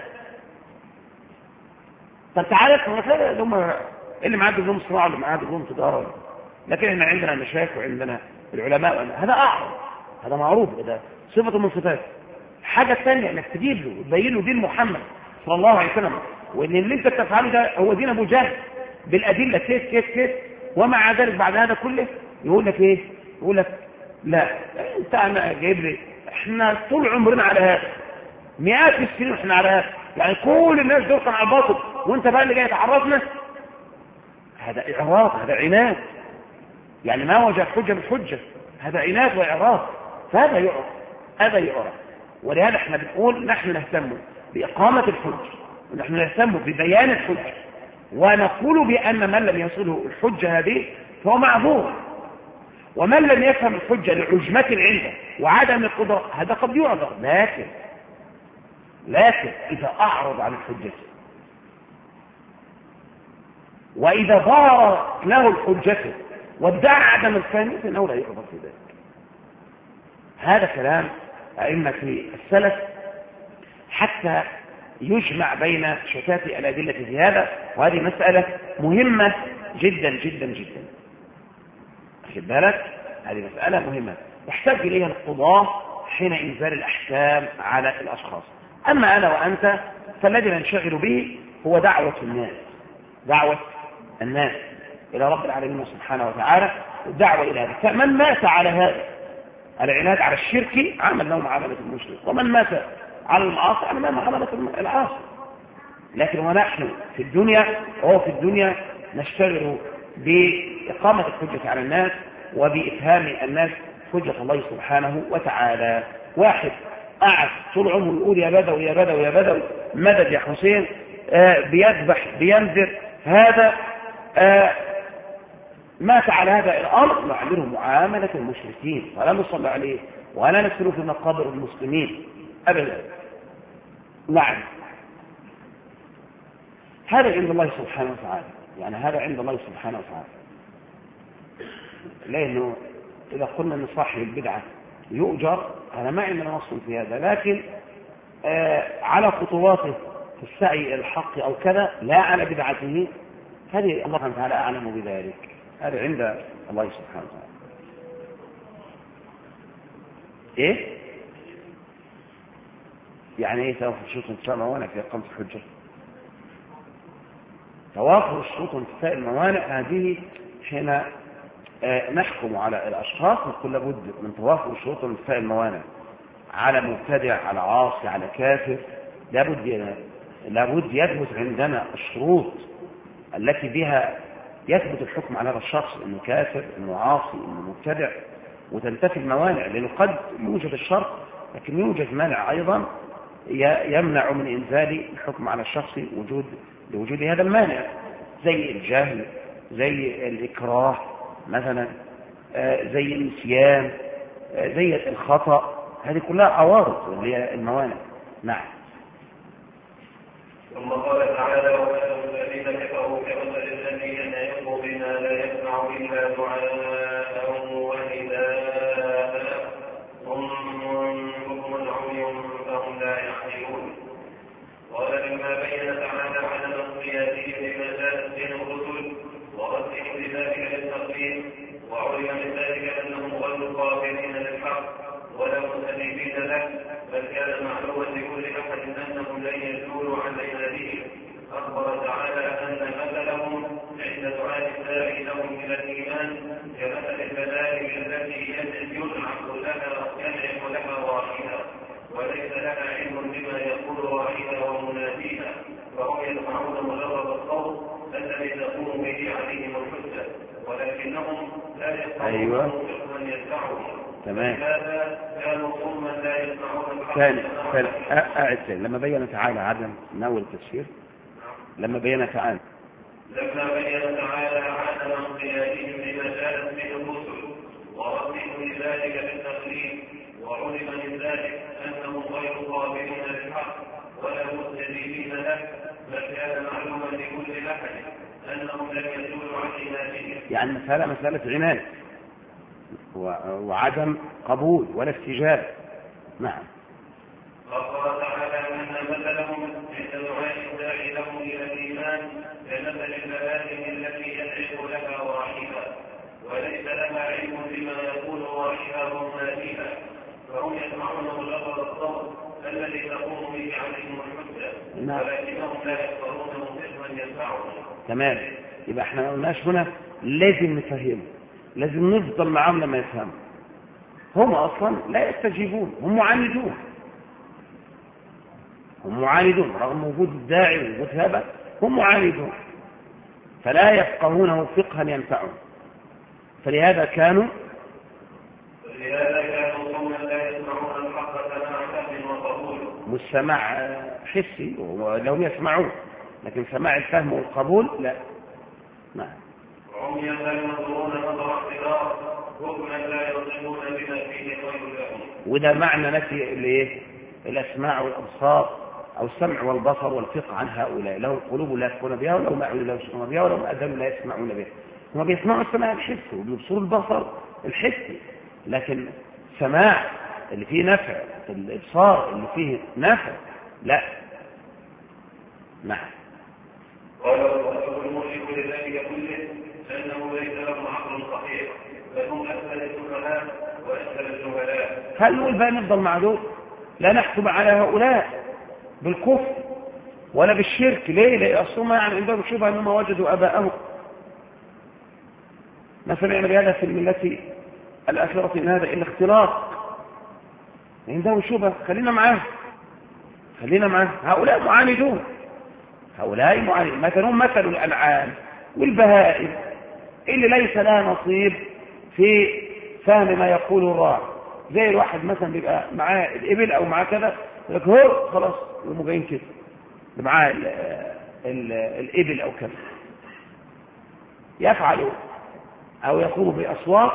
طب تعالى هم اللي معاه لهم صناعه واللي معاه لهم تجاره، لكن احنا عندنا المشايخ وعندنا العلماء، هذا اعرض، هذا معروف، ده صفه من صفات. الحاجه الثانيه انك تجيب له وتبين له دين محمد صلى الله عليه وسلم، وان اللي انت بتفعله ده هو دين ابو جهل بالادله كيف كيف كيف، ومع ذلك بعد هذا كله يقول لك ايه؟ يقول لك لا انت انا جايب لي، احنا طول عمرنا على هذا، مئات السنين احنا على هذا، يعني كل الناس دول كانوا على الباطل وانت بقى اللي جاي تعرضنا. هذا اعراض، هذا عناد، يعني ما وجد حجه بالحجه، هذا عناد واعراض، فهذا يعرف، هذا يعرف. ولهذا احنا بنقول نحن نهتم باقامه الحجه ونحن نهتم ببيان الحجه، ونقول بان من لم يصله الحجه هذه فهو معذور، ومن لم يفهم الحجة لعجمة عنده وعدم القدرة هذا قد يعذر. لكن إذا أعرض عن الحجة وإذا ظهر له الحجة وادعى عدم الفهم فإنه لا يعذر في ذلك. هذا كلام أئمة السلف حتى يجمع بين شتات الأدلة في هذا، وهذه مسألة مهمة جدا جدا جدا. خد بالك، هذه مسألة مهمة يحتاج إليها القضاة حين إنزال الأحكام على الأشخاص. أما أنا وأنت فالذي ننشغل به هو دعوة الناس إلى رب العالمين سبحانه وتعالى، والدعوة إلى هذا. فمن مات على هذا العناد على الشرك عمل له معاملة المشرك، ومن مات على المعاصي عمل له معاملة العاصي. لكن ونحن في الدنيا وهو في الدنيا نشتغل بإقامة الحجة على الناس وبإفهام الناس حجة الله سبحانه وتعالى. واحد قعد طول عمره يقول يا بدوي يا بدوي يا بدوي مدد يا حسين، بيذبح بينذر، هذا مات على هذا الأمر نعمله معاملة المشركين ولا نصلي عليه ولا نسلو في مقابر المسلمين أبدا. نعم، هذا عند الله سبحانه وتعالى، يعني هذا عند الله سبحانه وتعالى. لأنه إذا قلنا أن صاحب البدعة يؤجر، أنا ما عندنا نص في هذا، لكن على خطواته في السعي إلى الحق أو كذا لا على بدعته، هذه الله سبحانه وتعالى أعلم بذلك، هذا عند الله سبحانه وتعالى. إيه؟ يعني إيه توافر الشروط انتفاء الموانع في إقامة الحجة؟ توافر الشروط انتفاء الموانع هذه حين نحكم على الأشخاص نقول لابد من توافر الشروط انتفاء الموانع على مبتدع، على عاصي، على كافر. لابد يثبت عندنا الشروط التي بها يثبت الحكم على هذا الشخص انه كافر، انه عاصي، انه مبتدع، وتنتفي الموانع. لانه قد يوجد الشرط لكن يوجد مانع ايضا يمنع من انزال الحكم على الشخص لوجود هذا المانع، زي الجهل زي الإكراه مثلا، زي النسيان، زي الخطأ، هذه كلها عوارض اللي هي الموانع. نعم. ثم قال تعالى: ومثل الذين كفروا كمثل الذي ينعق بما لا يسمع إلا دعاء ونداء صم بكم عمي فهم لا يعقلون. قال: لما بين تعالى عدم انقيادهم لما جاءت به الرسل وردهم لذلك للتقليد، وعلم من ذلك انهم غير قابلين للحق ولا مستجيبين له، بل كان معلوما لكل احد انهم لن يزولوا عن عنادهم. اخبر تعالى ان مثلهم عند دعاء الداعي لهم الى الايمان كمثل البلائم التي ينعق لها راحلها وليس لها علم بما يقول راحلها ومناديها، فهم يسمعون مجرد الصوت الذي تقوم به عليهم الحجه، ولكنهم لا يسمعون من يسمعهم. تمام. هذا كانوا صما لا يسمعون الحق. لما بين تعالى عدم ناول التفسير، لما بين تعالى عدم انقيادهم لما جاءت به الرسل وردهم لذلك بالتقليد، وعلم من ذلك انهم غير قابلين للحق ولا مستجيبين له، بل كان معلوما لكل احد انهم لن يزولوا عن عنادهم. يعني مسألة عناد وعدم قبول ولا استجابة. نعم. وقال تعالى ان مثلهم عند دعاء الداعي لهم الى الايمان كمثل البلائم التي ينعق لها راحلها وليس لها علم بما يقول راحلها ومناديها، فهم يسمعون مجرد الصوت الذي تقوم به عليهم الحجه، ولكنهم لا يقدرون مصدقا يسمعهم. تمام. يبقى احنا ما قلناش هنا لازم نفهمه، لازم نفضل معاهم لما يفهموا. هم اصلا لا يستجيبون، هم معاندون رغم وجود الداعي ووجود هذا، هم معاندون فلا يفقهونه فقها ينفعهم. فلهذا كانوا ثم لا يسمعون الحق سماع فهم وقبول، مش سماع حسي ولو يسمعون، لكن سماع الفهم والقبول لا. نعم. عميا لا ينظرون نظر اعتبار، حكما لا يرضون بما فيه خير لهم. وده معنى نفي الاسماع والابصار او السمع والبصر والفقه عن هؤلاء. لهم قلوب لا يفقهون بها، ولهم اعين لا يبصرون بها، ولهم اذان لا يسمعون بها. هم بيسمعوا السماع الحسي وبيبصروا البصر الحسي، لكن سماع اللي فيه نفع، الابصار اللي فيه نفع لا. نعم. قال الرسول المشرك لذلك كله انه ليس لهم عقل صحيح، بل هم اسفل السفهاء واسفل الجهلاء. هل نقول بقى نفضل مع دول؟ لا نحكم على هؤلاء بالكفر ولا بالشرك. ليه؟ لأن أصلهم يعني عندهم شبهة أنهم وجدوا أباءهم مثلا يعني بهذا في الملة الآخرة إن هذا إلا اختلاط، عندهم شبهة. خلينا معاه. هؤلاء معاندون، مثلا مثل الأنعام والبهائم اللي ليس لها نصيب في فهم ما يقول الراعي. زي الواحد مثلا بيبقى معاه الإبل أو معاه كذا، لك هو خلاص المجاين كده معاه الإبل أو كذا، يفعلوا أو يقوموا بأصوات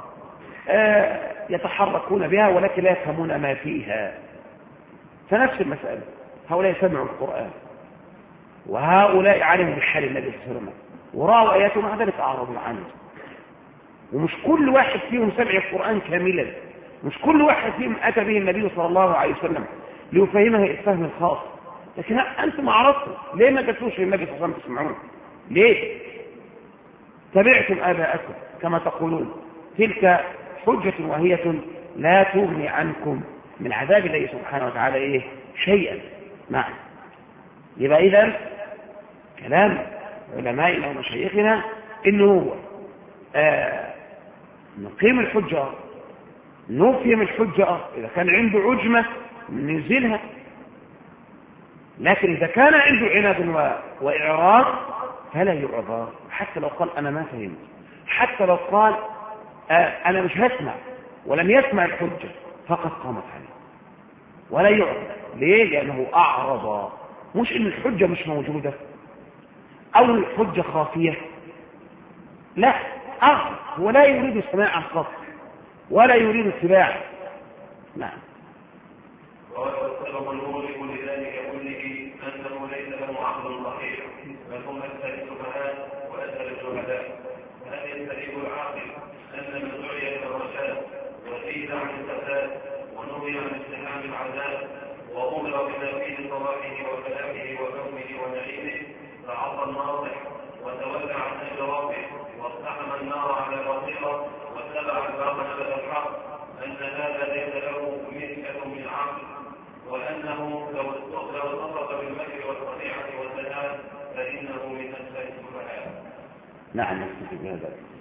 يتحركون بها ولكن لا يفهمون ما فيها. فنفس المسألة، هؤلاء سمعوا القرآن وهؤلاء علموا بحال النبي صلى الله عليه وسلم ورأوا آياته مع ذلك أعرضوا عنه. ومش كل واحد فيهم سمع القرآن كاملا، مش كل واحد فيهم أتى به النبي صلى الله عليه وسلم ليفهمه الفهم الخاص. لكن أنتم أعرضتم، ليه ما جلسوش للنبي صلى الله عليه وسلم تسمعون؟ ليه؟ تبعتم آباءكم كما تقولون. تلك حجة وهية لا تغني عنكم من عذاب الله سبحانه وتعالى شيئا. نعم. يبقى إذن كلام علمائنا ومشايخنا إنه نقيم الحجة، نفهم الحجة، إذا كان عنده عجمة ننزلها. لكن إذا كان عنده عناد وإعراض فلا يعذر، حتى لو قال أنا ما فهمت، حتى لو قال أنا مش هسمع ولم يسمع الحجة فقد قامت عليه، ولا يعذر. ليه؟ لأنه أعرض. مش إن الحجة مش موجودة أو الحجة خافية، لا هو لا يريد سماع القصر ولا يريد اتباع. نعم. والسبب الموجب لذلك كله انه ليس له عقل صحيح، بل هم اكثر السفهاء واكثر الجهلاء. هل يستريد العاقل ان من دعي الى الرشاد وزيد عن الفساد ونهي عن ازدحام العذاب وامر بتنفيذ صلاحه وفلاحه وكونه ونعيمه فعصى الناصح وتولى عن اجرامه واقتحم النار على البصيره واتبع الباطل بدل الحق، ان هذا ليس له ملكه من عقل، وانه لو اتصف بالمكر والخديعه والسلام فانه من اسفل السفهاء. نعم، نستفيد بهذا.